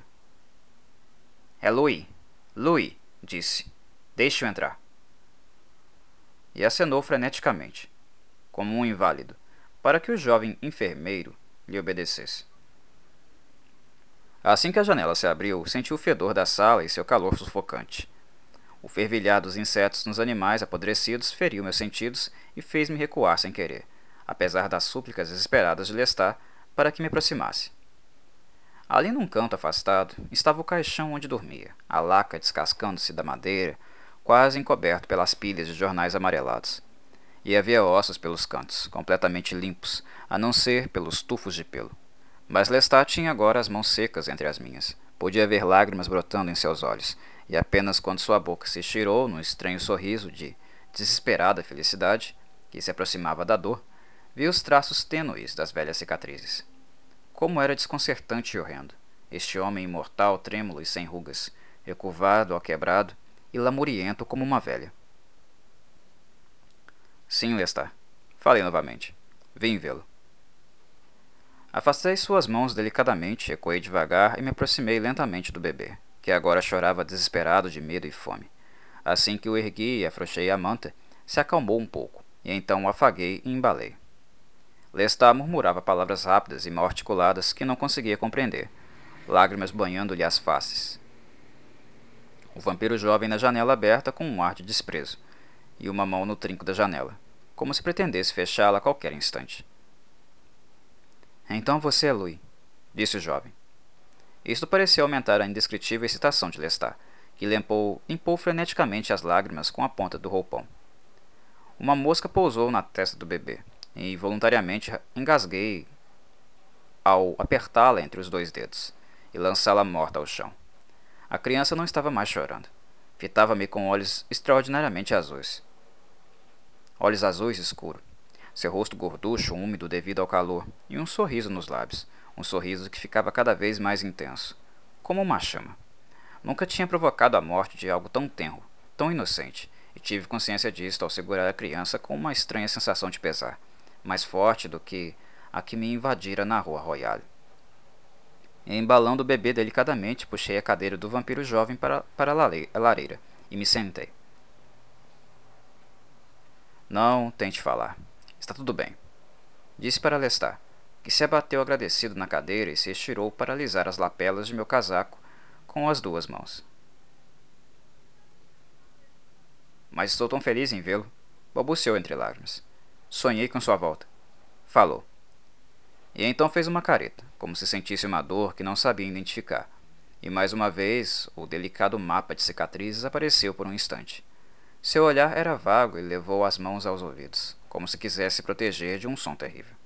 É Louis. Louis, disse. Deixe-o entrar. e acenou freneticamente, como um inválido, para que o jovem enfermeiro lhe obedecesse. Assim que a janela se abriu, senti o fedor da sala e seu calor sufocante. O fervilhar dos insetos nos animais apodrecidos feriu meus sentidos e fez-me recuar sem querer, apesar das súplicas desesperadas de Lestat para que me aproximasse. Ali num canto afastado estava o caixão onde dormia, a laca descascando-se da madeira, quase encoberto pelas pilhas de jornais amarelados. E havia ossos pelos cantos, completamente limpos, a não ser pelos tufos de pelo. Mas Lestat tinha agora as mãos secas entre as minhas. Podia ver lágrimas brotando em seus olhos, e apenas quando sua boca se estirou num estranho sorriso de desesperada felicidade, que se aproximava da dor, vi os traços tênues das velhas cicatrizes. Como era desconcertante e horrendo, este homem imortal, trêmulo e sem rugas, recurvado ao quebrado e lamuriento como uma velha. Sim, Lestat, falei novamente. Vim vê-lo. Afastei suas mãos delicadamente, recuei devagar e me aproximei lentamente do bebê, que agora chorava desesperado de medo e fome. Assim que o ergui e afrouxei a manta, se acalmou um pouco, e então o afaguei e embalei. Lestat murmurava palavras rápidas e mal articuladas que não conseguia compreender, lágrimas banhando-lhe as faces. O vampiro jovem na janela aberta com um ar de desprezo, e uma mão no trinco da janela, como se pretendesse fechá-la a qualquer instante. Então você é Louis, disse o jovem. Isto pareceu aumentar a indescritível excitação de Lestat, que limpou, limpou freneticamente as lágrimas com a ponta do roupão. Uma mosca pousou na testa do bebê, e involuntariamente engasguei ao apertá-la entre os dois dedos e lançá-la morta ao chão. A criança não estava mais chorando. Fitava-me com olhos extraordinariamente azuis. Olhos azuis escuros. Seu rosto gorducho, úmido devido ao calor, e um sorriso nos lábios, um sorriso que ficava cada vez mais intenso, como uma chama. Nunca tinha provocado a morte de algo tão tenro, tão inocente, e tive consciência disto ao segurar a criança com uma estranha sensação de pesar, mais forte do que a que me invadira na rua Royale. E, embalando o bebê delicadamente, puxei a cadeira do vampiro jovem para, para a lareira, e me sentei. Não tente falar. Está tudo bem, disse para Lestat, que se abateu agradecido na cadeira e se estirou para alisar as lapelas de meu casaco com as duas mãos. Mas estou tão feliz em vê-lo, balbuciou entre lágrimas. Sonhei com sua volta. Falou. E então fez uma careta, como se sentisse uma dor que não sabia identificar. E mais uma vez, o delicado mapa de cicatrizes apareceu por um instante. Seu olhar era vago e levou as mãos aos ouvidos, como se quisesse proteger de um som terrível.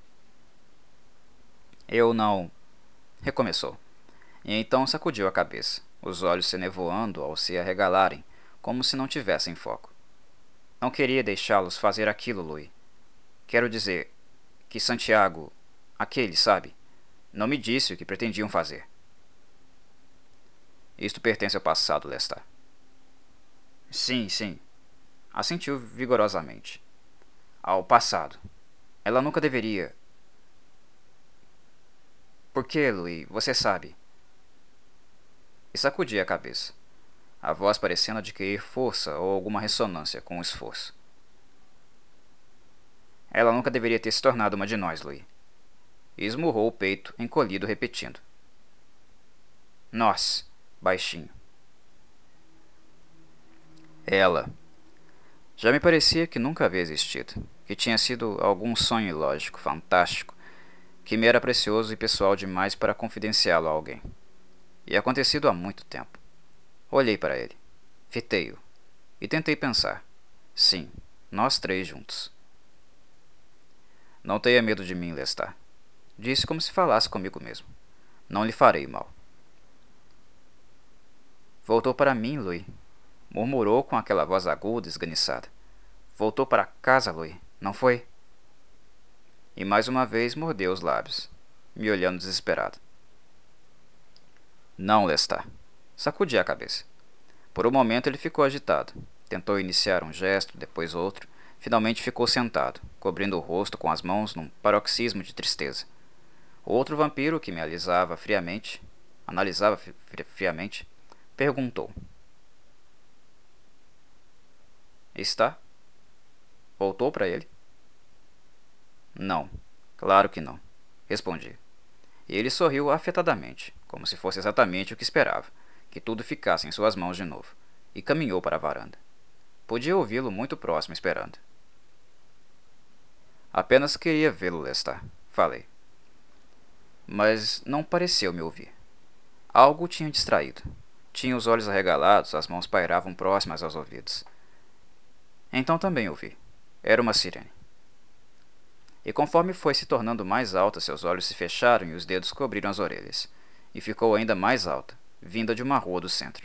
Eu não... Recomeçou. E então sacudiu a cabeça, os olhos se nevoando ao se arregalarem, como se não tivessem foco. Não queria deixá-los fazer aquilo, Louis. Quero dizer que Santiago, aquele, sabe, não me disse o que pretendiam fazer. Isto pertence ao passado, Lestat. Sim, sim. Assentiu vigorosamente. Ao passado. Ela nunca deveria... Por que, Louis? Você sabe. E sacudia a cabeça, a voz parecendo adquirir força ou alguma ressonância com o esforço. Ela nunca deveria ter se tornado uma de nós, Louis. E esmurrou o peito, encolhido, repetindo. Nós, baixinho. Ela. Já me parecia que nunca havia existido, que tinha sido algum sonho ilógico, fantástico, que me era precioso e pessoal demais para confidenciá-lo a alguém. E acontecido há muito tempo. Olhei para ele, fitei-o, e tentei pensar. Sim, nós três juntos. Não tenha medo de mim, Lestat. Disse como se falasse comigo mesmo. Não lhe farei mal. Voltou para mim, Louis. Murmurou com aquela voz aguda e esganiçada. Voltou para casa, Louis, não foi? E mais uma vez mordeu os lábios, me olhando desesperado. Não, Lestat. Sacudi a cabeça. Por um momento ele ficou agitado. Tentou iniciar um gesto, depois outro. Finalmente ficou sentado, cobrindo o rosto com as mãos num paroxismo de tristeza. O outro vampiro, que me alisava friamente, analisava fri friamente, perguntou. Está? Voltou para ele? Não, claro que não, respondi. E ele sorriu afetadamente, como se fosse exatamente o que esperava, que tudo ficasse em suas mãos de novo, e caminhou para a varanda. Podia ouvi-lo muito próximo esperando. Apenas queria vê-lo, Lestat, falei. Mas não pareceu me ouvir. Algo o tinha distraído. Tinha os olhos arregalados, as mãos pairavam próximas aos ouvidos. Então também ouvi. Era uma sirene. E conforme foi se tornando mais alta, seus olhos se fecharam e os dedos cobriram as orelhas. E ficou ainda mais alta, vinda de uma rua do centro.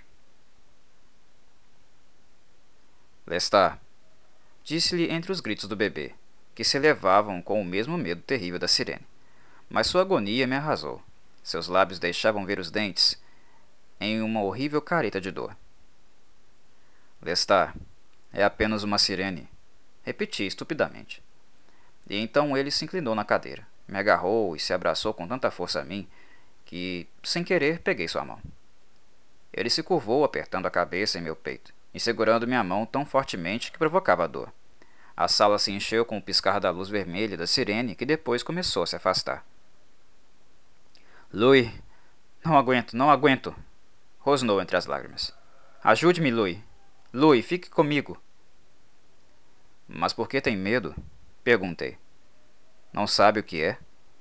Lestat, disse-lhe entre os gritos do bebê, que se elevavam com o mesmo medo terrível da sirene. Mas sua agonia me arrasou. Seus lábios deixavam ver os dentes em uma horrível careta de dor. Lestat, é apenas uma sirene, repeti estupidamente. E então ele se inclinou na cadeira, me agarrou e se abraçou com tanta força a mim que, sem querer, peguei sua mão. Ele se curvou, apertando a cabeça em meu peito e segurando minha mão tão fortemente que provocava dor. A sala se encheu com o piscar da luz vermelha da sirene, que depois começou a se afastar. Louis, não aguento, não aguento, rosnou entre as lágrimas. Ajude-me, Louis. Louis, fique comigo. Mas por que tem medo? Perguntei. Não sabe o que é?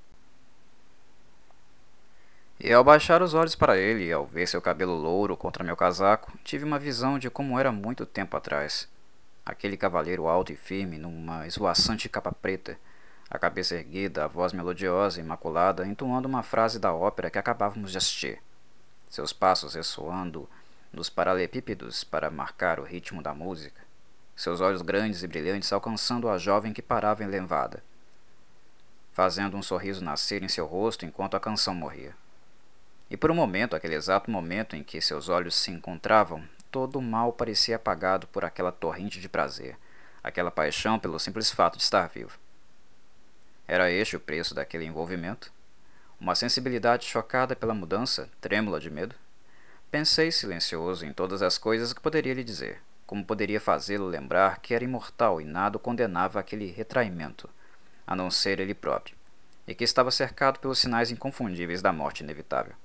E ao baixar os olhos para ele e ao ver seu cabelo louro contra meu casaco, tive uma visão de como era muito tempo atrás. Aquele cavalheiro alto e firme, numa esvoaçante capa preta, a cabeça erguida, a voz melodiosa e imaculada, entoando uma frase da ópera que acabávamos de assistir. Seus passos ressoando nos paralelepípedos para marcar o ritmo da música. Seus olhos grandes e brilhantes alcançando a jovem que parava enlevada, fazendo um sorriso nascer em seu rosto enquanto a canção morria. E por um momento, aquele exato momento em que seus olhos se encontravam, todo o mal parecia apagado por aquela torrente de prazer, aquela paixão pelo simples fato de estar vivo. Era este o preço daquele envolvimento? Uma sensibilidade chocada pela mudança, trêmula de medo? Pensei silencioso em todas as coisas que poderia lhe dizer, como poderia fazê-lo lembrar que era imortal e nada o condenava àquele retraimento, a não ser ele próprio, e que estava cercado pelos sinais inconfundíveis da morte inevitável.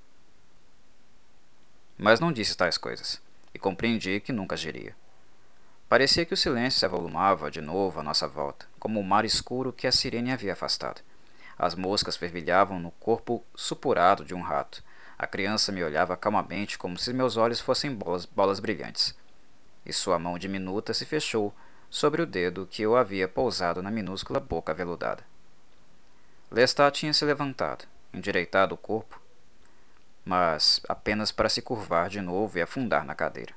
Mas não disse tais coisas, e compreendi que nunca agiria. Parecia que o silêncio se avolumava de novo à nossa volta, como o mar escuro que a sirene havia afastado. As moscas fervilhavam no corpo supurado de um rato. A criança me olhava calmamente como se meus olhos fossem bolas, bolas brilhantes. E sua mão diminuta se fechou sobre o dedo que eu havia pousado na minúscula boca aveludada. Lestat tinha se levantado, endireitado o corpo, mas apenas para se curvar de novo e afundar na cadeira.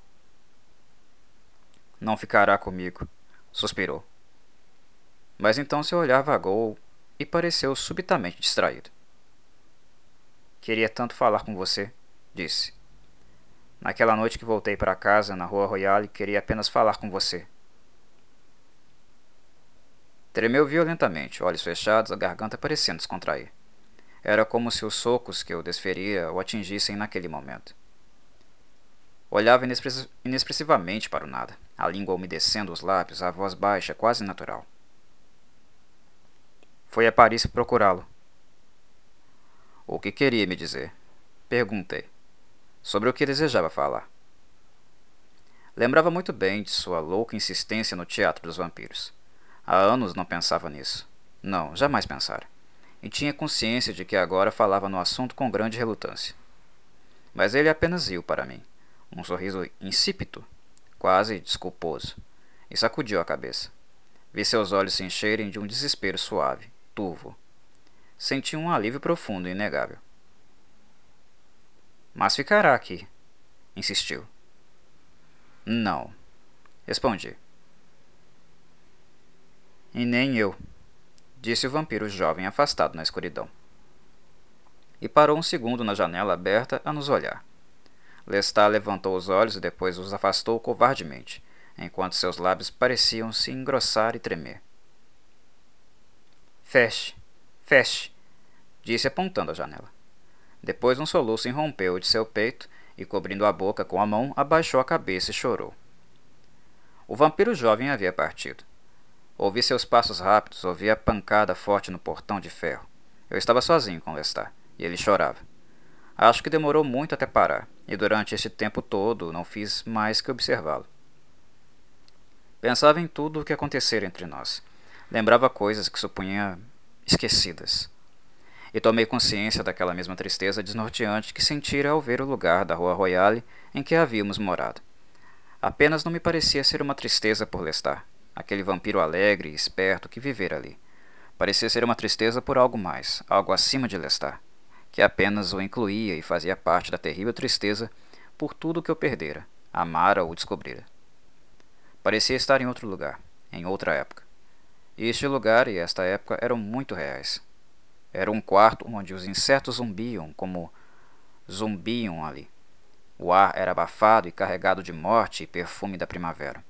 Não ficará comigo, suspirou. Mas então seu olhar vagou e pareceu subitamente distraído. Queria tanto falar com você, disse. Naquela noite que voltei para casa, na Rua Royale, queria apenas falar com você. Tremeu violentamente, olhos fechados, a garganta parecendo descontrair. Era como se os socos que eu desferia o atingissem naquele momento. Olhava inexpress- inexpressivamente para o nada, a língua umedecendo os lábios, a voz baixa, quase natural. Foi a Paris procurá-lo. O que queria me dizer? Perguntei. Sobre o que desejava falar. Lembrava muito bem de sua louca insistência no Teatro dos Vampiros. Há anos não pensava nisso. Não, jamais pensara. E tinha consciência de que agora falava no assunto com grande relutância. Mas ele apenas riu para mim, um sorriso insípido, quase desculposo, e sacudiu a cabeça. Vi seus olhos se encherem de um desespero suave, turvo. Senti um alívio profundo e inegável. Mas ficará aqui, insistiu. Não, respondi. E nem eu, disse o vampiro jovem afastado na escuridão. E parou um segundo na janela aberta a nos olhar. Lestat levantou os olhos e depois os afastou covardemente, enquanto seus lábios pareciam se engrossar e tremer. Feche, feche, disse apontando a janela. Depois um soluço irrompeu de seu peito e, cobrindo a boca com a mão, abaixou a cabeça e chorou. O vampiro jovem havia partido. Ouvi seus passos rápidos, ouvi a pancada forte no portão de ferro. Eu estava sozinho com Lestat, e ele chorava. Acho que demorou muito até parar, e durante este tempo todo não fiz mais que observá-lo. Pensava em tudo o que acontecera entre nós. Lembrava coisas que supunha esquecidas. E tomei consciência daquela mesma tristeza desnorteante que sentira ao ver o lugar da Rua Royale em que havíamos morado. Apenas não me parecia ser uma tristeza por Lestat, aquele vampiro alegre e esperto que vivera ali. Parecia ser uma tristeza por algo mais, algo acima de Lestat, que apenas o incluía e fazia parte da terrível tristeza por tudo o que eu perdera, amara ou descobrira. Parecia estar em outro lugar, em outra época. E este lugar e esta época eram muito reais. Era um quarto onde os insetos zumbiam como zumbiam ali. O ar era abafado e carregado de morte e perfume da primavera.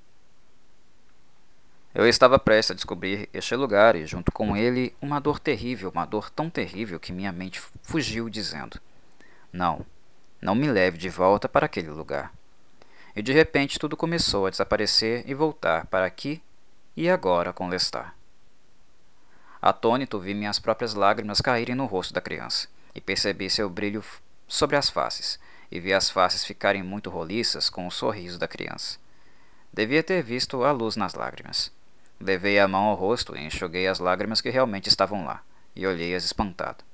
Eu estava prestes a descobrir este lugar e, junto com ele, uma dor terrível, uma dor tão terrível que minha mente fugiu dizendo: não, não me leve de volta para aquele lugar. E de repente tudo começou a desaparecer e voltar para aqui e agora com Lestat. Atônito, vi minhas próprias lágrimas caírem no rosto da criança, e percebi seu brilho sobre as faces, e vi as faces ficarem muito roliças com o sorriso da criança. Devia ter visto a luz nas lágrimas. Levei a mão ao rosto e enxuguei as lágrimas que realmente estavam lá, e olhei-as espantado.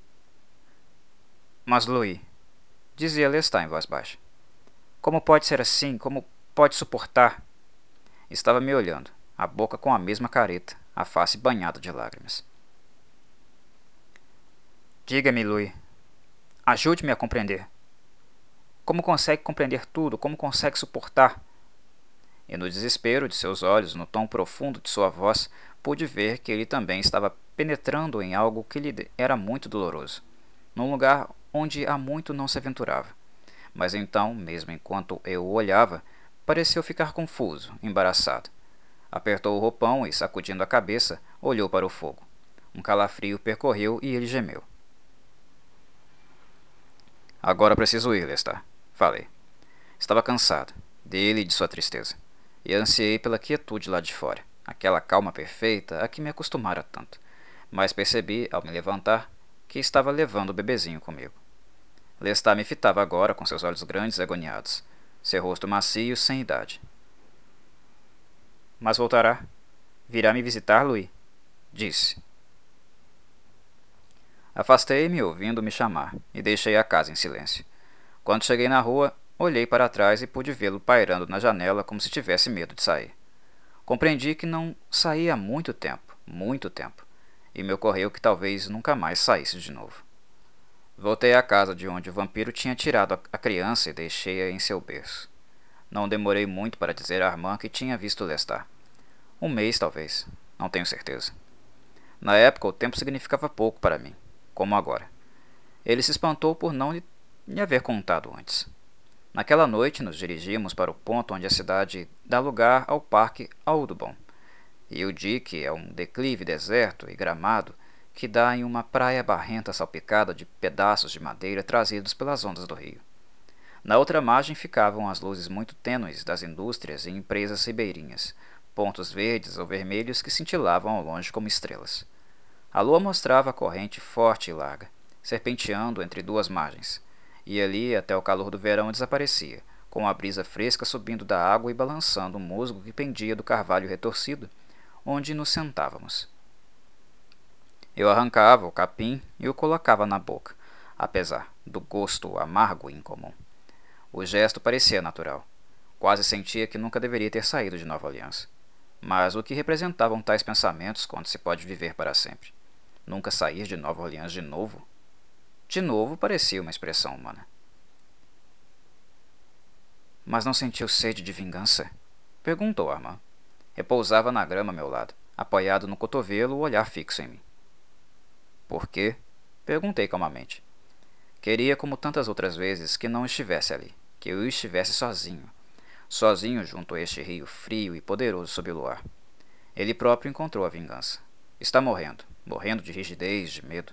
Mas, Louis, dizia Lestat em voz baixa, como pode ser assim? Como pode suportar? Estava me olhando, a boca com a mesma careta, a face banhada de lágrimas. Diga-me, Louis. Ajude-me a compreender. Como consegue compreender tudo? Como consegue suportar? E no desespero de seus olhos, no tom profundo de sua voz, pude ver que ele também estava penetrando em algo que lhe era muito doloroso, num lugar onde há muito não se aventurava. Mas então, mesmo enquanto eu o olhava, pareceu ficar confuso, embaraçado. Apertou o roupão e, sacudindo a cabeça, olhou para o fogo. Um calafrio percorreu e ele gemeu. Agora preciso ir, Lestat, falei. Estava cansado, dele e de sua tristeza, e ansiei pela quietude lá de fora, aquela calma perfeita a que me acostumara tanto. Mas percebi, ao me levantar, que estava levando o bebezinho comigo. Lestat me fitava agora com seus olhos grandes e agoniados, seu rosto macio sem idade. Mas voltará? Virá me visitar, Louis? Disse. Afastei-me ouvindo-me chamar, e deixei a casa em silêncio. Quando cheguei na rua, olhei para trás e pude vê-lo pairando na janela como se tivesse medo de sair. Compreendi que não saía há muito tempo, muito tempo, e me ocorreu que talvez nunca mais saísse de novo. Voltei à casa de onde o vampiro tinha tirado a criança e deixei-a em seu berço. Não demorei muito para dizer a Armand que tinha visto Lestat. Um mês, talvez. Não tenho certeza. Na época, o tempo significava pouco para mim, como agora. Ele se espantou por não lhe, lhe haver contado antes. Naquela noite, nos dirigimos para o ponto onde a cidade dá lugar ao Parque Audubon. E o dique é um declive deserto e gramado que dá em uma praia barrenta salpicada de pedaços de madeira trazidos pelas ondas do rio. Na outra margem ficavam as luzes muito tênues das indústrias e empresas ribeirinhas, pontos verdes ou vermelhos que cintilavam ao longe como estrelas. A lua mostrava a corrente forte e larga, serpenteando entre duas margens, e ali até o calor do verão desaparecia, com a brisa fresca subindo da água e balançando o musgo que pendia do carvalho retorcido, onde nos sentávamos. Eu arrancava o capim e o colocava na boca, apesar do gosto amargo e incomum. O gesto parecia natural. Quase sentia que nunca deveria ter saído de Nova Orleans. Mas o que representavam tais pensamentos quando se pode viver para sempre? Nunca sair de Nova Orleans de novo? De novo parecia uma expressão humana. Mas não sentiu sede de vingança? Perguntou Armand. Repousava na grama ao meu lado, apoiado no cotovelo, o olhar fixo em mim. Por quê? Perguntei calmamente. Queria, como tantas outras vezes, que não estivesse ali, que eu estivesse sozinho, sozinho junto a este rio frio e poderoso sob o luar. Ele próprio encontrou a vingança. Está morrendo, morrendo de rigidez, de medo.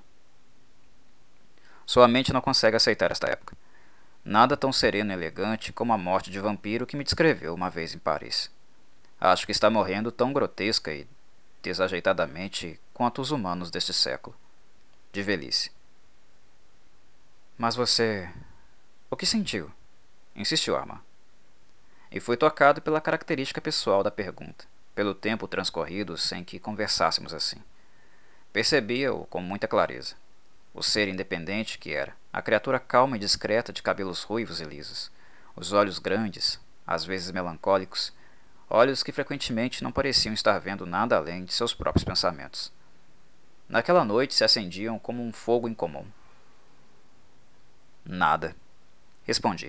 Sua mente não consegue aceitar esta época. Nada tão sereno e elegante como a morte de vampiro que me descreveu uma vez em Paris. Acho que está morrendo tão grotesca e desajeitadamente quanto os humanos deste século, de velhice. Mas você... O que sentiu? Insistiu Armand. E fui tocado pela característica pessoal da pergunta, pelo tempo transcorrido sem que conversássemos assim. Percebia-o com muita clareza. O ser independente que era, a criatura calma e discreta de cabelos ruivos e lisos, os olhos grandes, às vezes melancólicos, olhos que frequentemente não pareciam estar vendo nada além de seus próprios pensamentos. Naquela noite se acendiam como um fogo incomum. Nada, respondi.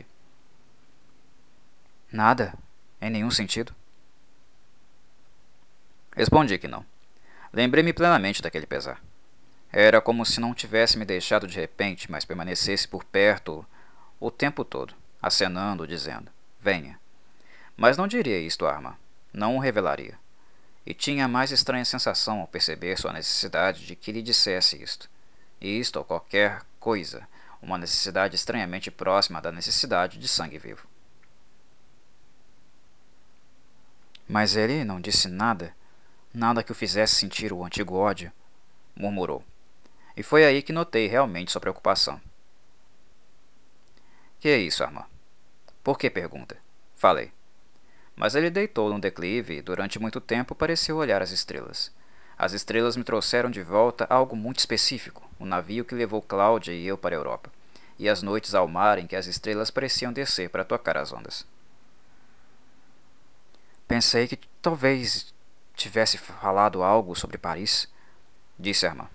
Nada? Em nenhum sentido? Respondi que não. Lembrei-me plenamente daquele pesar. Era como se não tivesse me deixado de repente, mas permanecesse por perto o tempo todo, acenando, dizendo, venha. Mas não diria isto a Armand, não o revelaria. E tinha a mais estranha sensação ao perceber sua necessidade de que lhe dissesse isto. E isto ou qualquer coisa, uma necessidade estranhamente próxima da necessidade de sangue vivo. Mas ele não disse nada, nada que o fizesse sentir o antigo ódio, murmurou. E foi aí que notei realmente sua preocupação. Que é isso, Armand? Por que pergunta? Falei. Mas ele deitou num declive e durante muito tempo pareceu olhar as estrelas. As estrelas me trouxeram de volta algo muito específico, o navio que levou Cláudia e eu para a Europa, e as noites ao mar em que as estrelas pareciam descer para tocar as ondas. Pensei que talvez tivesse falado algo sobre Paris, disse Armand.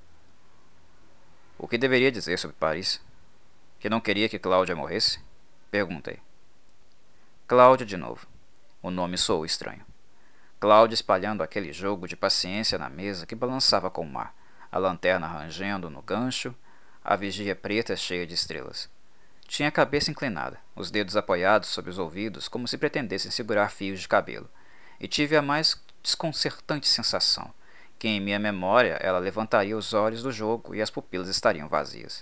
O que deveria dizer sobre Paris? Que não queria que Cláudia morresse? Perguntei. Cláudia de novo. O nome soou estranho. Cláudia espalhando aquele jogo de paciência na mesa que balançava com o mar, a lanterna rangendo no gancho, a vigia preta cheia de estrelas. Tinha a cabeça inclinada, os dedos apoiados sob os ouvidos como se pretendessem segurar fios de cabelo, e tive a mais desconcertante sensação que em minha memória ela levantaria os olhos do jogo e as pupilas estariam vazias.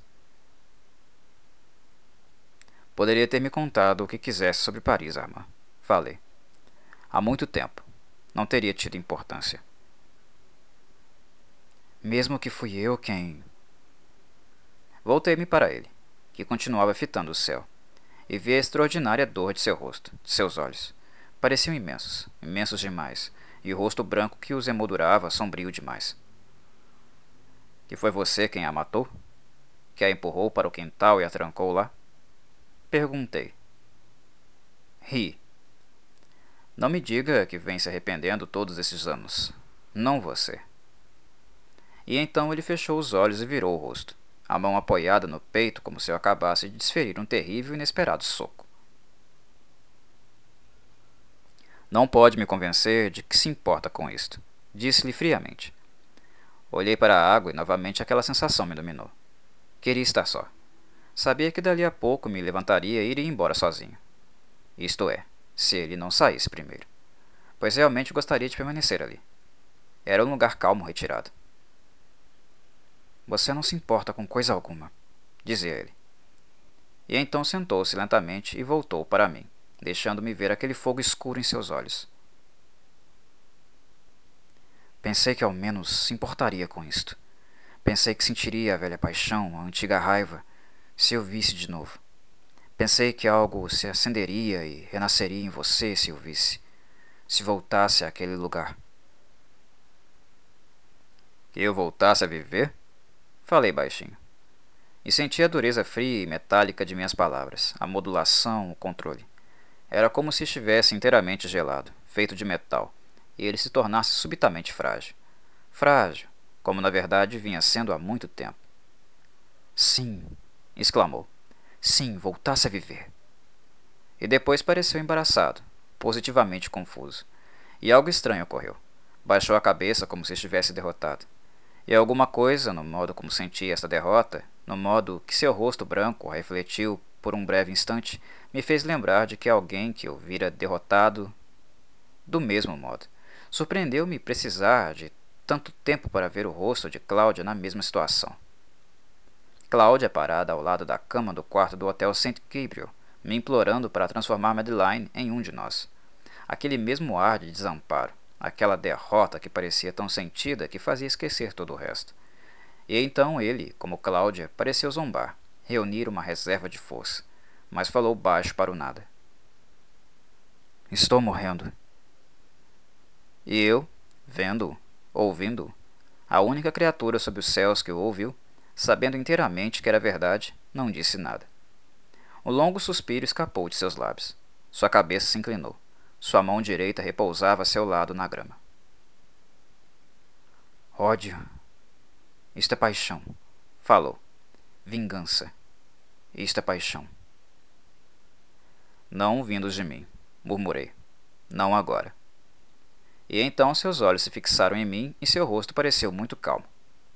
Poderia ter me contado o que quisesse sobre Paris, Armand. Falei. Há muito tempo. Não teria tido importância. Mesmo que fui eu quem... Voltei-me para ele, que continuava fitando o céu, e vi a extraordinária dor de seu rosto, de seus olhos. Pareciam imensos, imensos demais, e o rosto branco que os emoldurava sombrio demais. Que foi você quem a matou? Que a empurrou para o quintal e a trancou lá? Perguntei. Ri. Não me diga que vem se arrependendo todos esses anos. Não você. E então ele fechou os olhos e virou o rosto, a mão apoiada no peito como se eu acabasse de desferir um terrível e inesperado soco. Não pode me convencer de que se importa com isto, disse-lhe friamente. Olhei para a água e novamente aquela sensação me dominou. Queria estar só. Sabia que dali a pouco me levantaria e iria embora sozinho. Isto é, se ele não saísse primeiro. Pois realmente gostaria de permanecer ali. Era um lugar calmo retirado. Você não se importa com coisa alguma, dizia ele. E então sentou-se lentamente e voltou para mim, deixando-me ver aquele fogo escuro em seus olhos. Pensei que ao menos se importaria com isto. Pensei que sentiria a velha paixão, a antiga raiva, se eu visse de novo. Pensei que algo se acenderia e renasceria em você se eu visse, se voltasse àquele lugar. Que eu voltasse a viver? Falei baixinho. E senti a dureza fria e metálica de minhas palavras, a modulação, o controle. Era como se estivesse inteiramente gelado, feito de metal, e ele se tornasse subitamente frágil. Frágil, como na verdade vinha sendo há muito tempo. Sim, exclamou. Sim, voltasse a viver. E depois pareceu embaraçado, positivamente confuso. E algo estranho ocorreu. Baixou a cabeça como se estivesse derrotado. E alguma coisa, no modo como sentia esta derrota, no modo que seu rosto branco refletiu por um breve instante, me fez lembrar de que alguém que eu vira derrotado do mesmo modo. Surpreendeu-me precisar de tanto tempo para ver o rosto de Cláudia na mesma situação. Cláudia parada ao lado da cama do quarto do Hotel Saint Gabriel, me implorando para transformar Madeline em um de nós. Aquele mesmo ar de desamparo, aquela derrota que parecia tão sentida que fazia esquecer todo o resto. E então ele, como Cláudia, pareceu zombar, reunir uma reserva de força, mas falou baixo para o nada. Estou morrendo. E eu, vendo-o, ouvindo-o, a única criatura sob os céus que o ouviu, sabendo inteiramente que era verdade, não disse nada. Um longo suspiro escapou de seus lábios. Sua cabeça se inclinou. Sua mão direita repousava a seu lado na grama. Ódio. Isto é paixão. Falou. Vingança. Isto é paixão. Não vindos de mim, murmurei. Não agora. E então seus olhos se fixaram em mim e seu rosto pareceu muito calmo.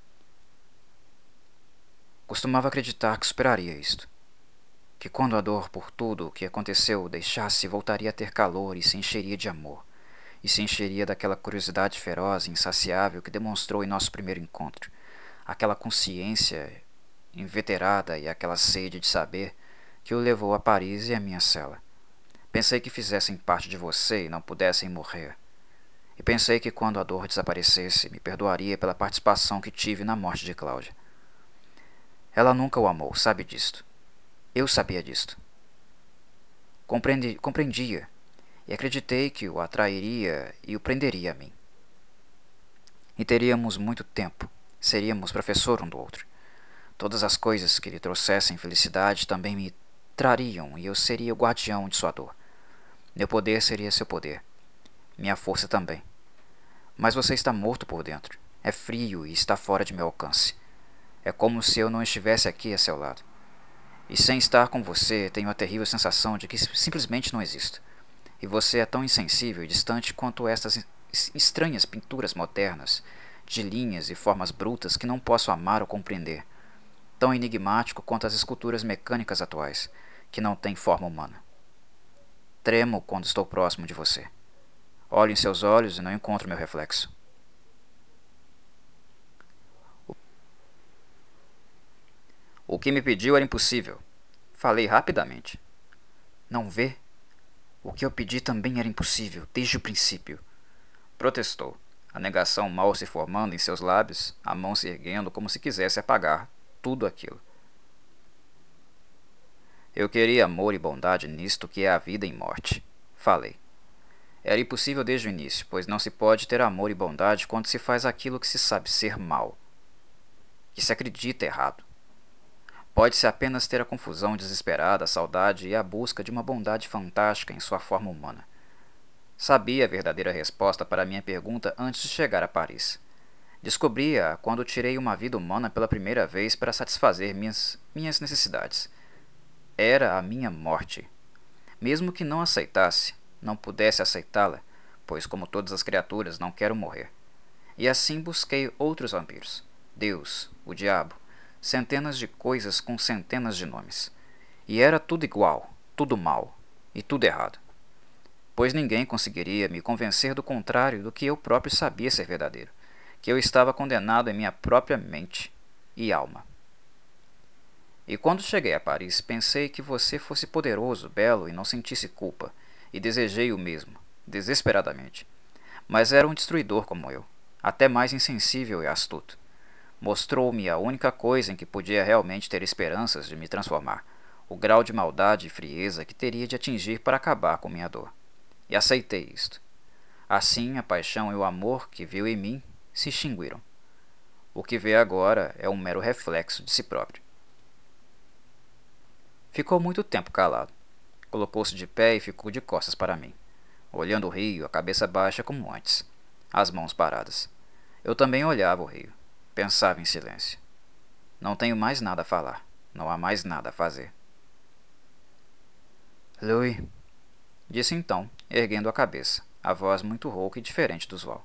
Costumava acreditar que superaria isto. Que quando a dor por tudo o que aconteceu deixasse, voltaria a ter calor e se encheria de amor, e se encheria daquela curiosidade feroz e insaciável que demonstrou em nosso primeiro encontro, aquela consciência inveterada e aquela sede de saber que o levou a Paris e a minha cela. Pensei que fizessem parte de você e não pudessem morrer. E pensei que quando a dor desaparecesse, me perdoaria pela participação que tive na morte de Cláudia. Ela nunca o amou, sabe disto. Eu sabia disto. Compreendi, compreendia e acreditei que o atrairia e o prenderia a mim. E teríamos muito tempo, seríamos professor um do outro. Todas as coisas que lhe trouxessem felicidade também me trariam e eu seria o guardião de sua dor. Meu poder seria seu poder, minha força também. Mas você está morto por dentro, é frio e está fora de meu alcance. É como se eu não estivesse aqui a seu lado. E sem estar com você, tenho a terrível sensação de que simplesmente não existo. E você é tão insensível e distante quanto estas estranhas pinturas modernas, de linhas e formas brutas que não posso amar ou compreender. Tão enigmático quanto as esculturas mecânicas atuais, que não têm forma humana. Tremo quando estou próximo de você. Olho em seus olhos e não encontro meu reflexo. O que me pediu era impossível. Falei rapidamente. Não vê? O que eu pedi também era impossível, desde o princípio. Protestou, a negação mal se formando em seus lábios, a mão se erguendo como se quisesse apagar tudo aquilo. Eu queria amor e bondade nisto que é a vida e morte. Falei. Era impossível desde o início, pois não se pode ter amor e bondade quando se faz aquilo que se sabe ser mal, que se acredita errado. Pode-se apenas ter a confusão desesperada, a saudade e a busca de uma bondade fantástica em sua forma humana. Sabia a verdadeira resposta para minha pergunta antes de chegar a Paris. Descobri-a quando tirei uma vida humana pela primeira vez para satisfazer minhas, minhas necessidades. Era a minha morte. Mesmo que não aceitasse, não pudesse aceitá-la, pois como todas as criaturas não quero morrer. E assim busquei outros vampiros. Deus, o diabo, centenas de coisas com centenas de nomes. E era tudo igual, tudo mal e tudo errado. Pois ninguém conseguiria me convencer do contrário do que eu próprio sabia ser verdadeiro, que eu estava condenado em minha própria mente e alma. E quando cheguei a Paris, pensei que você fosse poderoso, belo e não sentisse culpa, e desejei o mesmo, desesperadamente. Mas era um destruidor como eu, até mais insensível e astuto. Mostrou-me a única coisa em que podia realmente ter esperanças de me transformar, o grau de maldade e frieza que teria de atingir para acabar com minha dor. E aceitei isto. Assim, a paixão e o amor que viu em mim se extinguiram. O que vê agora é um mero reflexo de si próprio. Ficou muito tempo calado. Colocou-se de pé e ficou de costas para mim, olhando o rio, a cabeça baixa como antes, as mãos paradas. Eu também olhava o rio. Pensava em silêncio. Não tenho mais nada a falar. Não há mais nada a fazer. Louis, disse então, erguendo a cabeça, a voz muito rouca e diferente do usual.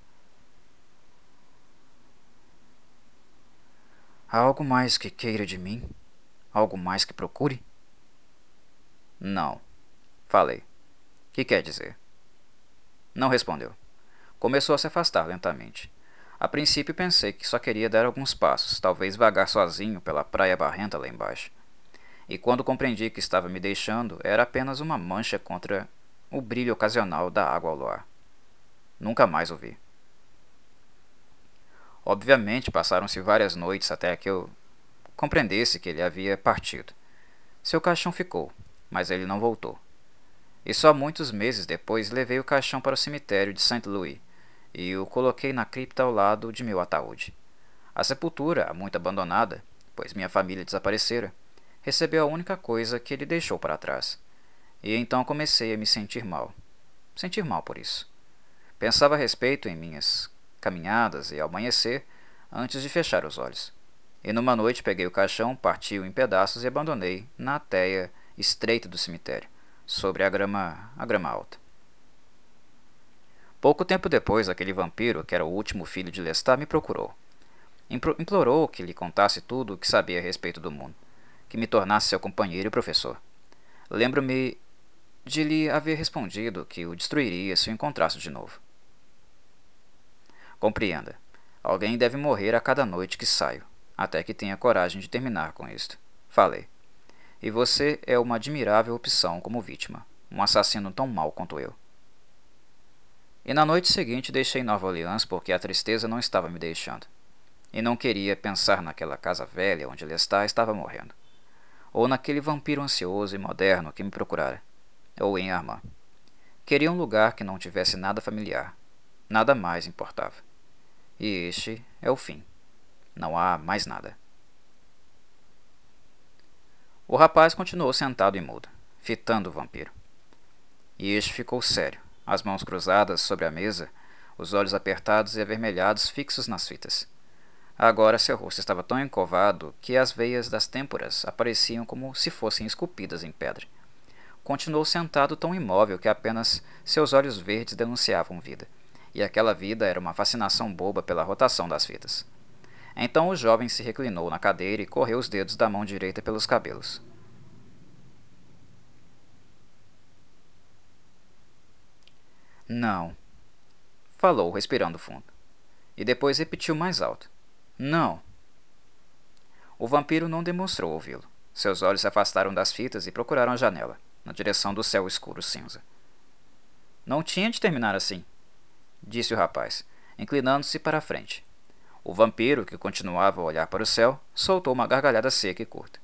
Há algo mais que queira de mim? Algo mais que procure? Não. Falei. Que quer dizer? Não respondeu. Começou a se afastar lentamente. A princípio pensei que só queria dar alguns passos, talvez vagar sozinho pela praia barrenta lá embaixo. E quando compreendi que estava me deixando, era apenas uma mancha contra o brilho ocasional da água ao luar. Nunca mais o vi. Obviamente, passaram-se várias noites até que eu compreendesse que ele havia partido. Seu caixão ficou, mas ele não voltou. E só muitos meses depois levei o caixão para o cemitério de Saint Louis e o coloquei na cripta ao lado de meu ataúde. A sepultura, muito abandonada, pois minha família desaparecera, recebeu a única coisa que ele deixou para trás. E então comecei a me sentir mal. Sentir mal por isso. Pensava a respeito em minhas caminhadas e ao amanhecer, antes de fechar os olhos. E numa noite peguei o caixão, parti-o em pedaços e abandonei na teia estreita do cemitério, sobre a grama, a grama alta. Pouco tempo depois, aquele vampiro, que era o último filho de Lestat, me procurou. Implorou que lhe contasse tudo o que sabia a respeito do mundo, que me tornasse seu companheiro e professor. Lembro-me de lhe haver respondido que o destruiria se o encontrasse de novo. Compreenda, alguém deve morrer a cada noite que saio, até que tenha coragem de terminar com isto. Falei. E você é uma admirável opção como vítima, um assassino tão mau quanto eu. E na noite seguinte deixei Nova Orleans porque a tristeza não estava me deixando. E não queria pensar naquela casa velha onde Lestat estava morrendo. Ou naquele vampiro ansioso e moderno que me procurara. Ou em Armand. Queria um lugar que não tivesse nada familiar. Nada mais importava. E este é o fim. Não há mais nada. O rapaz continuou sentado e mudo, fitando o vampiro. E este ficou sério, as mãos cruzadas sobre a mesa, os olhos apertados e avermelhados fixos nas fitas. Agora seu rosto estava tão encovado que as veias das têmporas apareciam como se fossem esculpidas em pedra. Continuou sentado tão imóvel que apenas seus olhos verdes denunciavam vida, e aquela vida era uma fascinação boba pela rotação das fitas. Então o jovem se reclinou na cadeira e correu os dedos da mão direita pelos cabelos. Não, falou, respirando fundo, e depois repetiu mais alto. Não. O vampiro não demonstrou ouvi-lo. Seus olhos se afastaram das fitas e procuraram a janela, na direção do céu escuro cinza. Não tinha de terminar assim, disse o rapaz, inclinando-se para a frente. O vampiro, que continuava a olhar para o céu, soltou uma gargalhada seca e curta.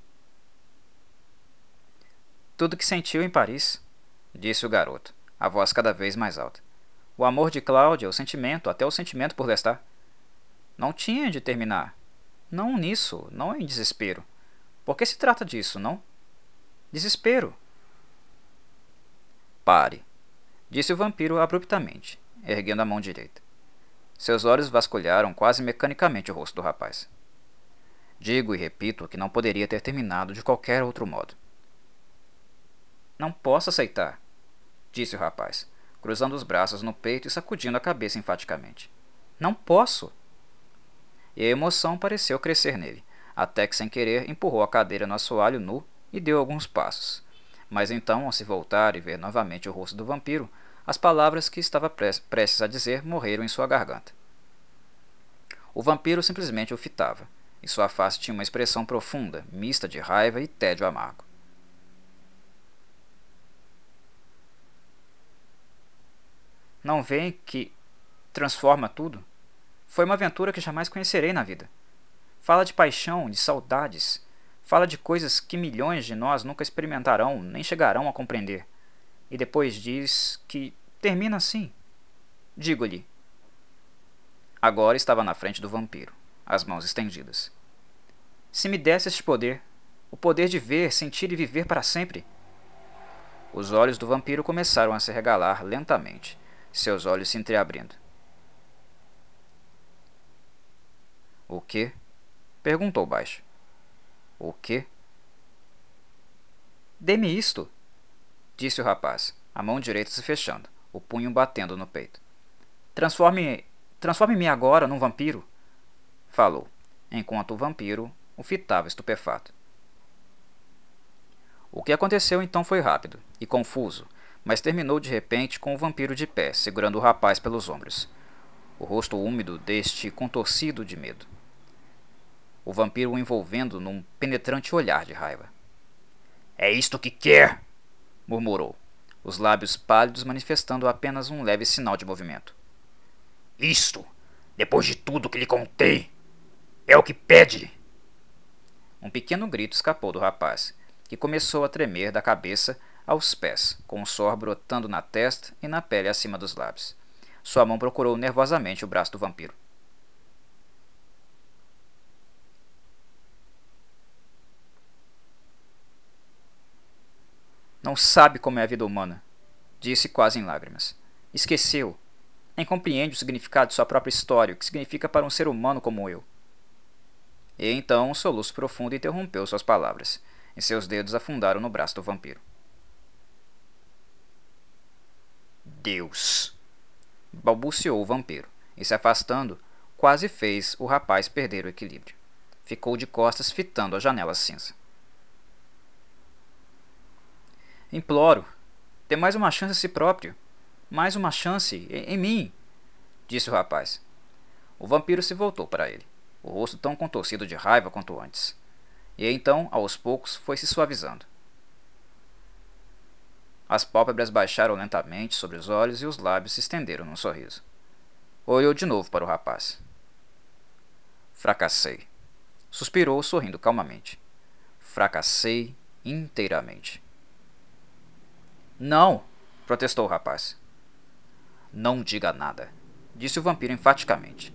Tudo que sentiu em Paris, disse o garoto, a voz cada vez mais alta. O amor de Cláudia, o sentimento, até o sentimento por Lestat. Não tinha de terminar. Não nisso, não em desespero. Por que se trata disso, não? Desespero. Pare, disse o vampiro abruptamente, erguendo a mão direita. Seus olhos vasculharam quase mecanicamente o rosto do rapaz. Digo e repito que não poderia ter terminado de qualquer outro modo. Não posso aceitar, disse o rapaz, cruzando os braços no peito e sacudindo a cabeça enfaticamente. Não posso. E a emoção pareceu crescer nele, até que sem querer empurrou a cadeira no assoalho nu e deu alguns passos. Mas então, ao se voltar e ver novamente o rosto do vampiro, as palavras que estava prestes a dizer morreram em sua garganta. O vampiro simplesmente o fitava, e sua face tinha uma expressão profunda, mista de raiva e tédio amargo. Não veem que transforma tudo? Foi uma aventura que jamais conhecerei na vida. Fala de paixão, de saudades. Fala de coisas que milhões de nós nunca experimentarão, nem chegarão a compreender. E depois diz que termina assim. Digo-lhe. Agora estava na frente do vampiro, as mãos estendidas. Se me desse este poder, o poder de ver, sentir e viver para sempre. Os olhos do vampiro começaram a se regalar lentamente, seus olhos se entreabrindo. O quê? Perguntou baixo. O quê? Dê-me isto, disse o rapaz, a mão direita se fechando, o punho batendo no peito. Transforme, transforme-me agora num vampiro, falou, enquanto o vampiro o fitava estupefato. O que aconteceu então foi rápido e confuso, mas terminou de repente com o vampiro de pé, segurando o rapaz pelos ombros, o rosto úmido deste contorcido de medo. O vampiro o envolvendo num penetrante olhar de raiva. É isto que quer! Murmurou, os lábios pálidos manifestando apenas um leve sinal de movimento. Isto, depois de tudo que lhe contei, é o que pede? Um pequeno grito escapou do rapaz, que começou a tremer da cabeça aos pés, com o suor brotando na testa e na pele acima dos lábios. Sua mão procurou nervosamente o braço do vampiro. Não sabe como é a vida humana, disse quase em lágrimas. Esqueceu. Nem compreende o significado de sua própria história, o que significa para um ser humano como eu. E então um soluço profundo interrompeu suas palavras, e seus dedos afundaram no braço do vampiro. Deus! Balbuciou o vampiro, e se afastando, quase fez o rapaz perder o equilíbrio. Ficou de costas fitando a janela cinza. Imploro, dê mais uma chance a si próprio. Mais uma chance em, em mim, disse o rapaz. O vampiro se voltou para ele, o rosto tão contorcido de raiva quanto antes. E então, aos poucos, foi se suavizando. As pálpebras baixaram lentamente sobre os olhos e os lábios se estenderam num sorriso. Olhou de novo para o rapaz. Fracassei. Suspirou, sorrindo calmamente. Fracassei inteiramente. Não! Protestou o rapaz. Não diga nada, disse o vampiro enfaticamente.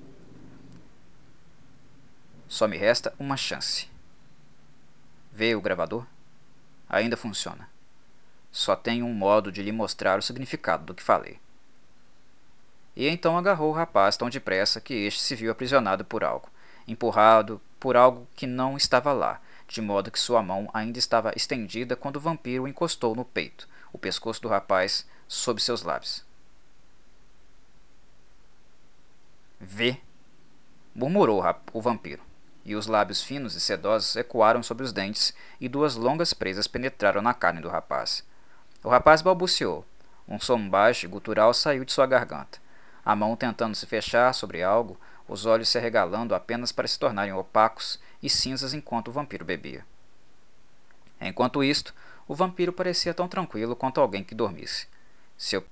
Só me resta uma chance. Vê o gravador? Ainda funciona. Só tenho um modo de lhe mostrar o significado do que falei. E então agarrou o rapaz tão depressa que este se viu aprisionado por algo, empurrado por algo que não estava lá, de modo que sua mão ainda estava estendida quando o vampiro o encostou no peito, o pescoço do rapaz sob seus lábios. Vê, murmurou o vampiro, e os lábios finos e sedosos ecoaram sobre os dentes e duas longas presas penetraram na carne do rapaz. O rapaz balbuciou. Um som baixo e gutural saiu de sua garganta. A mão tentando se fechar sobre algo, os olhos se arregalando apenas para se tornarem opacos e cinzas enquanto o vampiro bebia. Enquanto isto, o vampiro parecia tão tranquilo quanto alguém que dormisse. Seu,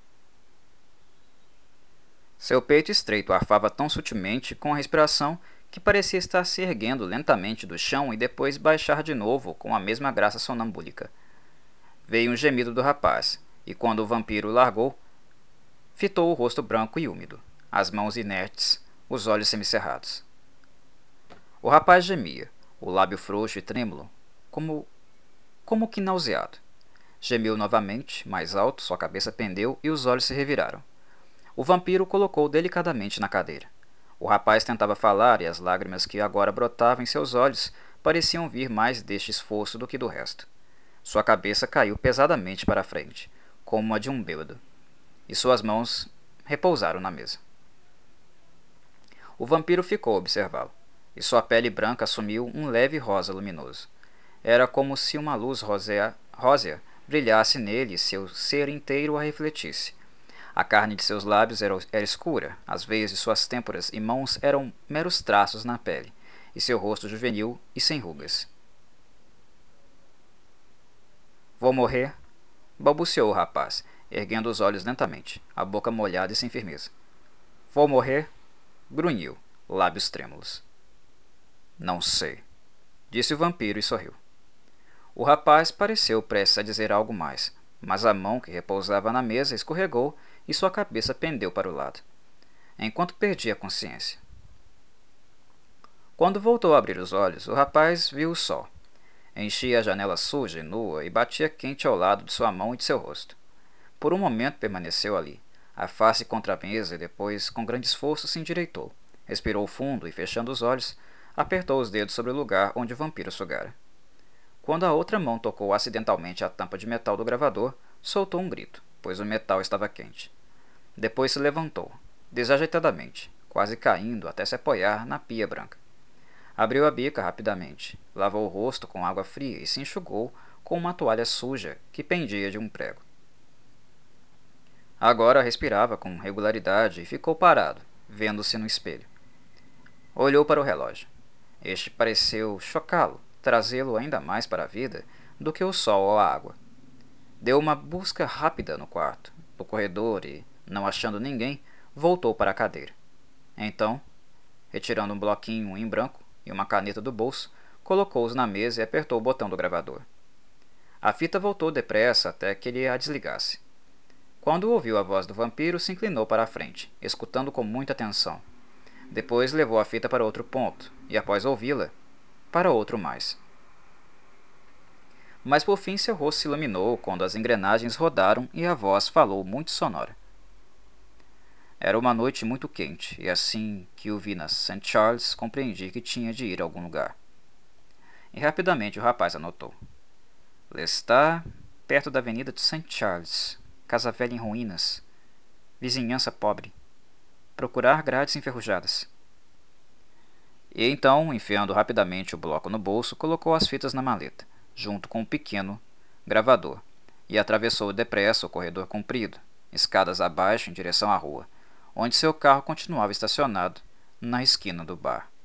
Seu peito estreito arfava tão sutilmente com a respiração que parecia estar se erguendo lentamente do chão e depois baixar de novo com a mesma graça sonambúlica. Veio um gemido do rapaz, e quando o vampiro o largou, fitou o rosto branco e úmido, as mãos inertes, os olhos semicerrados. O rapaz gemia, o lábio frouxo e trêmulo, como, como que nauseado. Gemeu novamente, mais alto, sua cabeça pendeu e os olhos se reviraram. O vampiro o colocou delicadamente na cadeira. O rapaz tentava falar e as lágrimas que agora brotavam em seus olhos pareciam vir mais deste esforço do que do resto. Sua cabeça caiu pesadamente para a frente, como a de um bêbado, e suas mãos repousaram na mesa. O vampiro ficou a observá-lo, e sua pele branca assumiu um leve rosa luminoso. Era como se uma luz rósea, rósea brilhasse nele e seu ser inteiro a refletisse. A carne de seus lábios era, era escura, as veias de suas têmporas e mãos eram meros traços na pele, e seu rosto juvenil e sem rugas. Vou morrer? Balbuciou o rapaz, erguendo os olhos lentamente, a boca molhada e sem firmeza. Vou morrer? Grunhiu, lábios trêmulos. Não sei, disse o vampiro e sorriu. O rapaz pareceu prestes a dizer algo mais, mas a mão que repousava na mesa escorregou e sua cabeça pendeu para o lado, enquanto perdia a consciência. Quando voltou a abrir os olhos, o rapaz viu o sol. Enchia a janela suja e nua e batia quente ao lado de sua mão e de seu rosto. Por um momento permaneceu ali, a face contra a mesa e depois, com grande esforço, se endireitou. Respirou fundo e, fechando os olhos, apertou os dedos sobre o lugar onde o vampiro sugara. Quando a outra mão tocou acidentalmente a tampa de metal do gravador, soltou um grito, pois o metal estava quente. Depois se levantou, desajeitadamente, quase caindo até se apoiar na pia branca. Abriu a bica rapidamente, lavou o rosto com água fria e se enxugou com uma toalha suja que pendia de um prego. Agora respirava com regularidade e ficou parado, vendo-se no espelho. Olhou para o relógio. Este pareceu chocá-lo, trazê-lo ainda mais para a vida do que o sol ou a água. Deu uma busca rápida no quarto, no corredor e, não achando ninguém, voltou para a cadeira. Então, retirando um bloquinho em branco e uma caneta do bolso, colocou-os na mesa e apertou o botão do gravador. A fita voltou depressa até que ele a desligasse. Quando ouviu a voz do vampiro, se inclinou para a frente, escutando com muita atenção. Depois levou a fita para outro ponto, e após ouvi-la, para outro mais. Mas por fim seu rosto se iluminou quando as engrenagens rodaram e a voz falou muito sonora. Era uma noite muito quente, e assim que o vi na Saint Charles, compreendi que tinha de ir a algum lugar. E rapidamente o rapaz anotou. Lestat, perto da avenida de Saint Charles, casa velha em ruínas, vizinhança pobre, procurar grades enferrujadas. E então, enfiando rapidamente o bloco no bolso, colocou as fitas na maleta, junto com um pequeno gravador, e atravessou depressa o corredor comprido, escadas abaixo em direção à rua, onde seu carro continuava estacionado na esquina do bar.